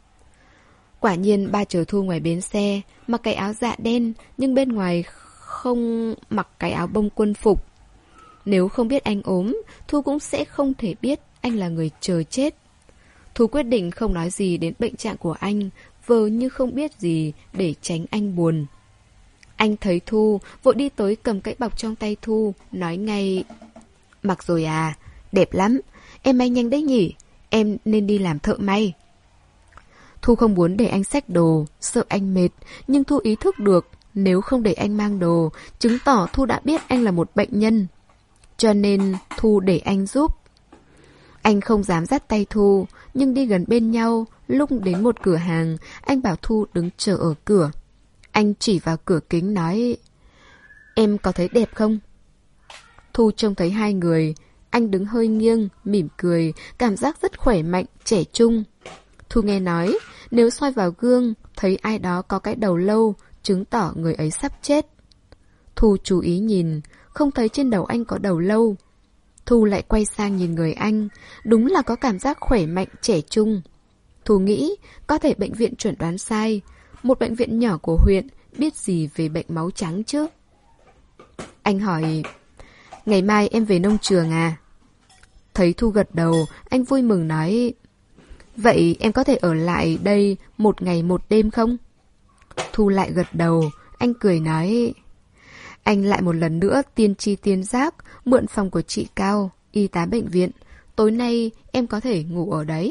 Quả nhiên ba chờ Thu ngoài bến xe, mặc cái áo dạ đen, nhưng bên ngoài không mặc cái áo bông quân phục. Nếu không biết anh ốm, Thu cũng sẽ không thể biết anh là người chờ chết. Thu quyết định không nói gì đến bệnh trạng của anh, vờ như không biết gì để tránh anh buồn. Anh thấy Thu, vội đi tới cầm cái bọc trong tay Thu, nói ngay, mặc rồi à, đẹp lắm, em may nhanh đấy nhỉ, em nên đi làm thợ may. Thu không muốn để anh xách đồ, sợ anh mệt, nhưng Thu ý thức được nếu không để anh mang đồ, chứng tỏ Thu đã biết anh là một bệnh nhân. Cho nên Thu để anh giúp. Anh không dám dắt tay Thu, nhưng đi gần bên nhau, lúc đến một cửa hàng, anh bảo Thu đứng chờ ở cửa. Anh chỉ vào cửa kính nói, em có thấy đẹp không? Thu trông thấy hai người, anh đứng hơi nghiêng, mỉm cười, cảm giác rất khỏe mạnh, trẻ trung. Thu nghe nói, nếu soi vào gương, thấy ai đó có cái đầu lâu, chứng tỏ người ấy sắp chết. Thu chú ý nhìn, không thấy trên đầu anh có đầu lâu. Thu lại quay sang nhìn người anh, đúng là có cảm giác khỏe mạnh, trẻ trung. Thu nghĩ, có thể bệnh viện chuẩn đoán sai, một bệnh viện nhỏ của huyện biết gì về bệnh máu trắng chứ. Anh hỏi, ngày mai em về nông trường à? Thấy Thu gật đầu, anh vui mừng nói, vậy em có thể ở lại đây một ngày một đêm không? Thu lại gật đầu, anh cười nói, anh lại một lần nữa tiên tri tiên giác, mượn phòng của chị Cao, y tá bệnh viện, tối nay em có thể ngủ ở đấy.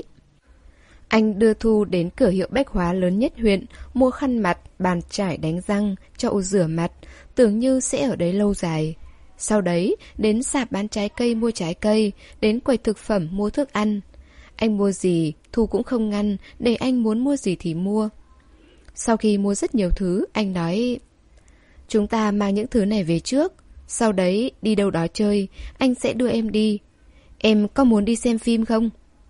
Anh đưa Thu đến cửa hiệu bách hóa lớn nhất huyện, mua khăn mặt, bàn chải đánh răng, chậu rửa mặt, tưởng như sẽ ở đấy lâu dài. Sau đấy, đến sạp bán trái cây mua trái cây, đến quầy thực phẩm mua thức ăn. Anh mua gì, Thu cũng không ngăn, để anh muốn mua gì thì mua. Sau khi mua rất nhiều thứ, anh nói, chúng ta mang những thứ này về trước, sau đấy đi đâu đó chơi, anh sẽ đưa em đi. Em có muốn đi xem phim không?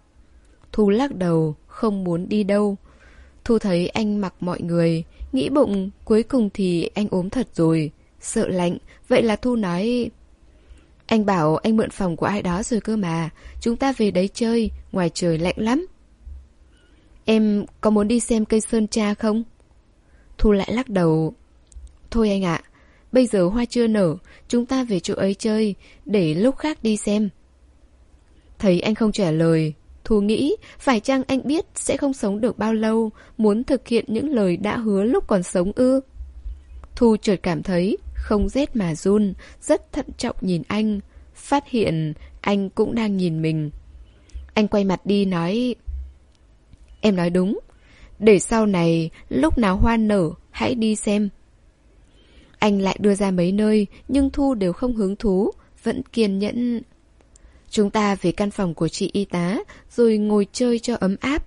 Thu lắc đầu, không muốn đi đâu. Thu thấy anh mặc mọi người, nghĩ bụng cuối cùng thì anh ốm thật rồi, sợ lạnh, vậy là Thu nói, anh bảo anh mượn phòng của ai đó rồi cơ mà, chúng ta về đấy chơi, ngoài trời lạnh lắm. Em có muốn đi xem cây sơn tra không? Thu lại lắc đầu, thôi anh ạ, bây giờ hoa chưa nở, chúng ta về chỗ ấy chơi, để lúc khác đi xem. Thấy anh không trả lời, Thu nghĩ phải chăng anh biết sẽ không sống được bao lâu, muốn thực hiện những lời đã hứa lúc còn sống ư? Thu chợt cảm thấy không rét mà run, rất thận trọng nhìn anh, phát hiện anh cũng đang nhìn mình. Anh quay mặt đi nói, em nói đúng, để sau này lúc nào hoa nở hãy đi xem. Anh lại đưa ra mấy nơi, nhưng Thu đều không hứng thú, vẫn kiên nhẫn. Chúng ta về căn phòng của chị y tá, rồi ngồi chơi cho ấm áp.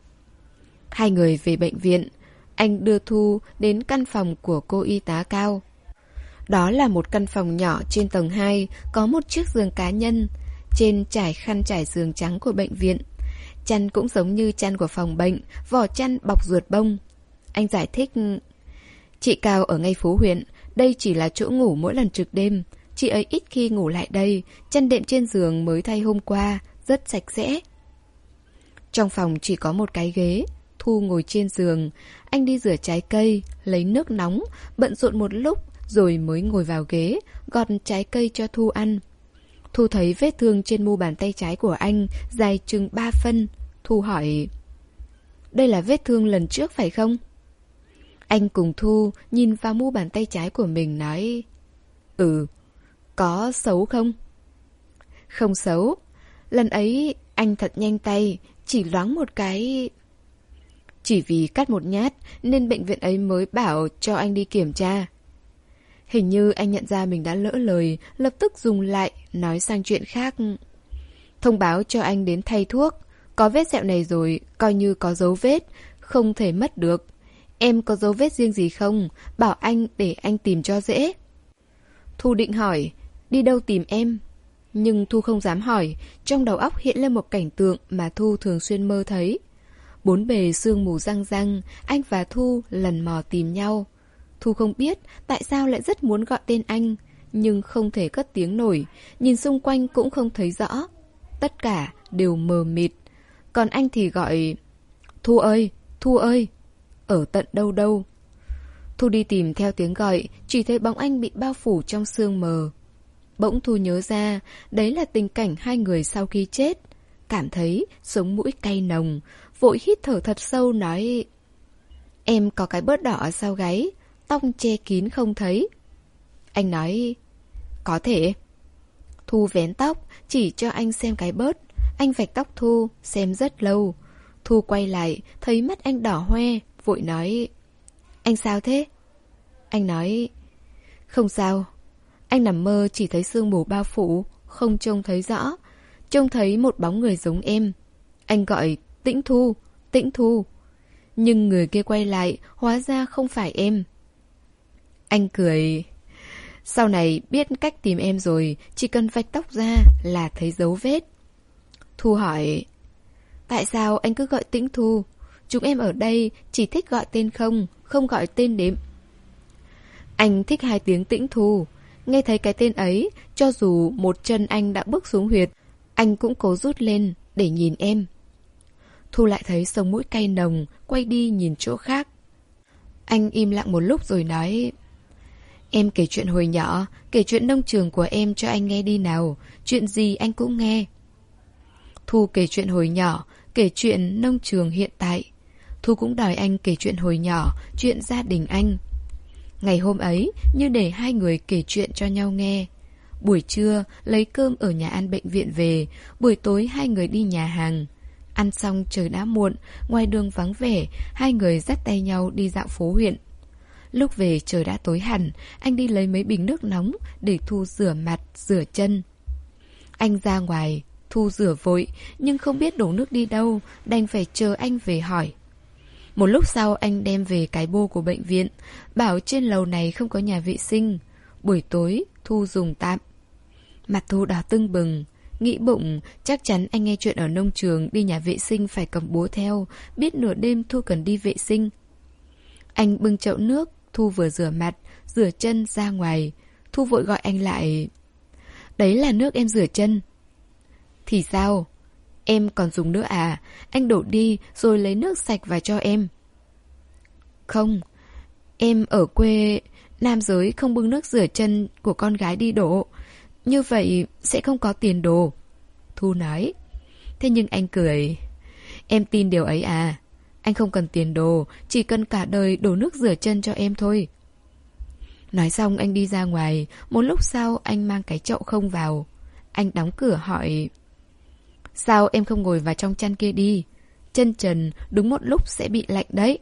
Hai người về bệnh viện, anh đưa Thu đến căn phòng của cô y tá Cao. Đó là một căn phòng nhỏ trên tầng hai, có một chiếc giường cá nhân, trên trải khăn trải giường trắng của bệnh viện. Chăn cũng giống như chăn của phòng bệnh, vỏ chăn bọc ruột bông. Anh giải thích, chị Cao ở ngay phố huyện, đây chỉ là chỗ ngủ mỗi lần trực đêm. Chị ấy ít khi ngủ lại đây, chăn đệm trên giường mới thay hôm qua, rất sạch sẽ. Trong phòng chỉ có một cái ghế, Thu ngồi trên giường. Anh đi rửa trái cây, lấy nước nóng, bận rộn một lúc rồi mới ngồi vào ghế, gọt trái cây cho Thu ăn. Thu thấy vết thương trên mu bàn tay trái của anh, dài chừng ba phân. Thu hỏi, đây là vết thương lần trước phải không? Anh cùng Thu nhìn vào mu bàn tay trái của mình nói, ừ, có xấu không? Không xấu, lần ấy Anh thật nhanh tay, chỉ loáng một cái... Chỉ vì cắt một nhát nên bệnh viện ấy mới bảo cho anh đi kiểm tra. Hình như anh nhận ra mình đã lỡ lời, lập tức dùng lại, nói sang chuyện khác. Thông báo cho anh đến thay thuốc. Có vết sẹo này rồi, coi như có dấu vết, không thể mất được. Em có dấu vết riêng gì không? Bảo anh để anh tìm cho dễ. Thu định hỏi, đi đâu tìm em? Nhưng Thu không dám hỏi, trong đầu óc hiện lên một cảnh tượng mà Thu thường xuyên mơ thấy. Bốn bề sương mù răng răng, anh và Thu lần mò tìm nhau. Thu không biết tại sao lại rất muốn gọi tên anh, nhưng không thể cất tiếng nổi, nhìn xung quanh cũng không thấy rõ. Tất cả đều mờ mịt. Còn anh thì gọi, Thu ơi, Thu ơi, ở tận đâu đâu. Thu đi tìm theo tiếng gọi, chỉ thấy bóng anh bị bao phủ trong sương mờ. Bỗng Thu nhớ ra, đấy là tình cảnh hai người sau khi chết. Cảm thấy sống mũi cay nồng, vội hít thở thật sâu nói, em có cái bớt đỏ ở sau gáy, tóc che kín không thấy. Anh nói, có thể. Thu vén tóc, chỉ cho anh xem cái bớt. Anh vạch tóc Thu, xem rất lâu. Thu quay lại, thấy mắt anh đỏ hoe, vội nói, anh sao thế? Anh nói, không sao. Anh nằm mơ chỉ thấy sương mù bao phủ, không trông thấy rõ. Trông thấy một bóng người giống em. Anh gọi, Tĩnh Thu, Tĩnh Thu. Nhưng người kia quay lại, hóa ra không phải em. Anh cười, sau này biết cách tìm em rồi, chỉ cần vạch tóc ra là thấy dấu vết. Thu hỏi, tại sao anh cứ gọi Tĩnh Thu? Chúng em ở đây chỉ thích gọi tên không, không gọi tên đệm. Anh thích hai tiếng Tĩnh Thu. Nghe thấy cái tên ấy, cho dù một chân anh đã bước xuống huyệt, anh cũng cố rút lên để nhìn em. Thu lại thấy sống mũi cay nồng, quay đi nhìn chỗ khác. Anh im lặng một lúc rồi nói, em kể chuyện hồi nhỏ, kể chuyện nông trường của em cho anh nghe đi nào. Chuyện gì anh cũng nghe. Thu kể chuyện hồi nhỏ, kể chuyện nông trường hiện tại. Thu cũng đòi anh kể chuyện hồi nhỏ, chuyện gia đình anh. Ngày hôm ấy, như để hai người kể chuyện cho nhau nghe. Buổi trưa, lấy cơm ở nhà ăn bệnh viện về. Buổi tối hai người đi nhà hàng. Ăn xong trời đã muộn, ngoài đường vắng vẻ, hai người dắt tay nhau đi dạo phố huyện. Lúc về trời đã tối hẳn, anh đi lấy mấy bình nước nóng để Thu rửa mặt, rửa chân. Anh ra ngoài, Thu rửa vội, nhưng không biết đổ nước đi đâu, đành phải chờ anh về hỏi. Một lúc sau anh đem về cái bô của bệnh viện, bảo trên lầu này không có nhà vệ sinh. Buổi tối, Thu dùng tạm. Mặt Thu đỏ tưng bừng, nghĩ bụng chắc chắn anh nghe chuyện ở nông trường đi nhà vệ sinh phải cầm búa theo, biết nửa đêm Thu cần đi vệ sinh. Anh bưng chậu nước, Thu vừa rửa mặt, rửa chân ra ngoài. Thu vội gọi anh lại. Đấy là nước em rửa chân. Thì sao? Em còn dùng nữa à? Anh đổ đi rồi lấy nước sạch và cho em. Không, em ở quê, nam giới không bưng nước rửa chân của con gái đi đổ. Như vậy sẽ không có tiền đồ. Thu nói. Thế nhưng anh cười. Em tin điều ấy à? Anh không cần tiền đồ, chỉ cần cả đời đổ nước rửa chân cho em thôi. Nói xong anh đi ra ngoài. Một lúc sau anh mang cái chậu không vào. Anh đóng cửa hỏi, sao em không ngồi vào trong chăn kia đi? Chân trần đúng một lúc sẽ bị lạnh đấy.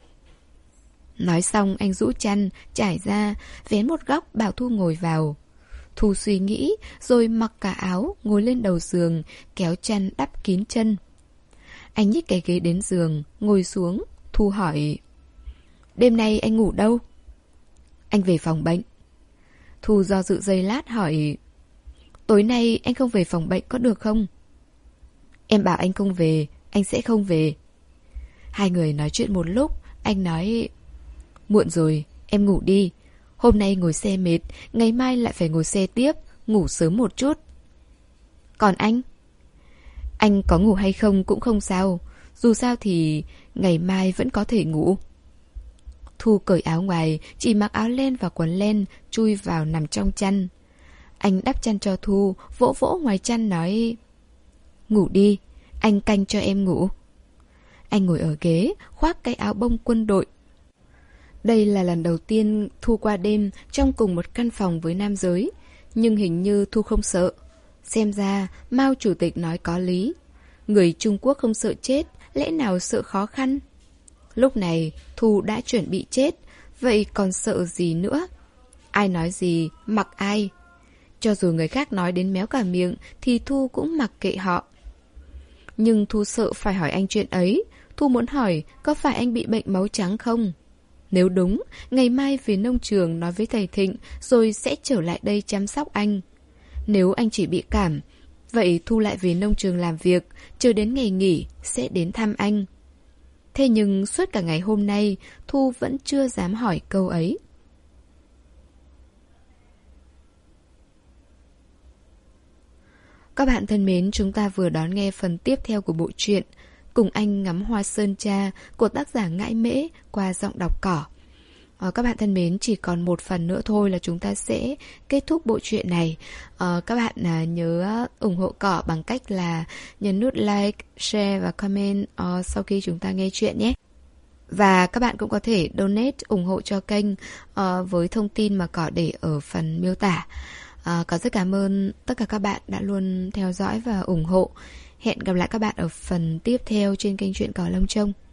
Nói xong anh rũ chăn, trải ra, vén một góc bảo Thu ngồi vào. Thu suy nghĩ, rồi mặc cả áo, ngồi lên đầu giường, kéo chăn đắp kín chân. Anh nhích cái ghế đến giường, ngồi xuống. Thu hỏi, đêm nay anh ngủ đâu? Anh về phòng bệnh. Thu do dự giây lát hỏi, tối nay anh không về phòng bệnh có được không? Em bảo anh không về, anh sẽ không về. Hai người nói chuyện một lúc, anh nói, muộn rồi, em ngủ đi. Hôm nay ngồi xe mệt, ngày mai lại phải ngồi xe tiếp, ngủ sớm một chút. Còn anh? Anh có ngủ hay không cũng không sao. Dù sao thì ngày mai vẫn có thể ngủ. Thu cởi áo ngoài, chỉ mặc áo len và quần len, chui vào nằm trong chăn. Anh đắp chăn cho Thu, vỗ vỗ ngoài chăn nói, ngủ đi, anh canh cho em ngủ. Anh ngồi ở ghế, khoác cái áo bông quân đội. Đây là lần đầu tiên Thu qua đêm trong cùng một căn phòng với nam giới. Nhưng hình như Thu không sợ. Xem ra Mao chủ tịch nói có lý. Người Trung Quốc không sợ chết, lẽ nào sợ khó khăn? Lúc này, Thu đã chuẩn bị chết, vậy còn sợ gì nữa? Ai nói gì, mặc ai. Cho dù người khác nói đến méo cả miệng, thì Thu cũng mặc kệ họ. Nhưng Thu sợ phải hỏi anh chuyện ấy. Thu muốn hỏi có phải anh bị bệnh máu trắng không? Nếu đúng, ngày mai về nông trường nói với thầy Thịnh rồi sẽ trở lại đây chăm sóc anh. Nếu anh chỉ bị cảm, vậy Thu lại về nông trường làm việc, chờ đến ngày nghỉ sẽ đến thăm anh. Thế nhưng suốt cả ngày hôm nay, Thu vẫn chưa dám hỏi câu ấy. Các bạn thân mến, chúng ta vừa đón nghe phần tiếp theo của bộ truyện Cùng anh ngắm hoa sơn tra của tác giả Ngãi Mễ qua giọng đọc Cỏ. À, các bạn thân mến, chỉ còn một phần nữa thôi là chúng ta sẽ kết thúc bộ truyện này. À, các bạn à, nhớ ủng hộ Cỏ bằng cách là nhấn nút like, share và comment uh, sau khi chúng ta nghe chuyện nhé. Và các bạn cũng có thể donate ủng hộ cho kênh uh, với thông tin mà Cỏ để ở phần miêu tả. Uh, Cỏ rất cảm ơn tất cả các bạn đã luôn theo dõi và ủng hộ. Hẹn gặp lại các bạn ở phần tiếp theo trên kênh Truyện Cỏ Lông Trông.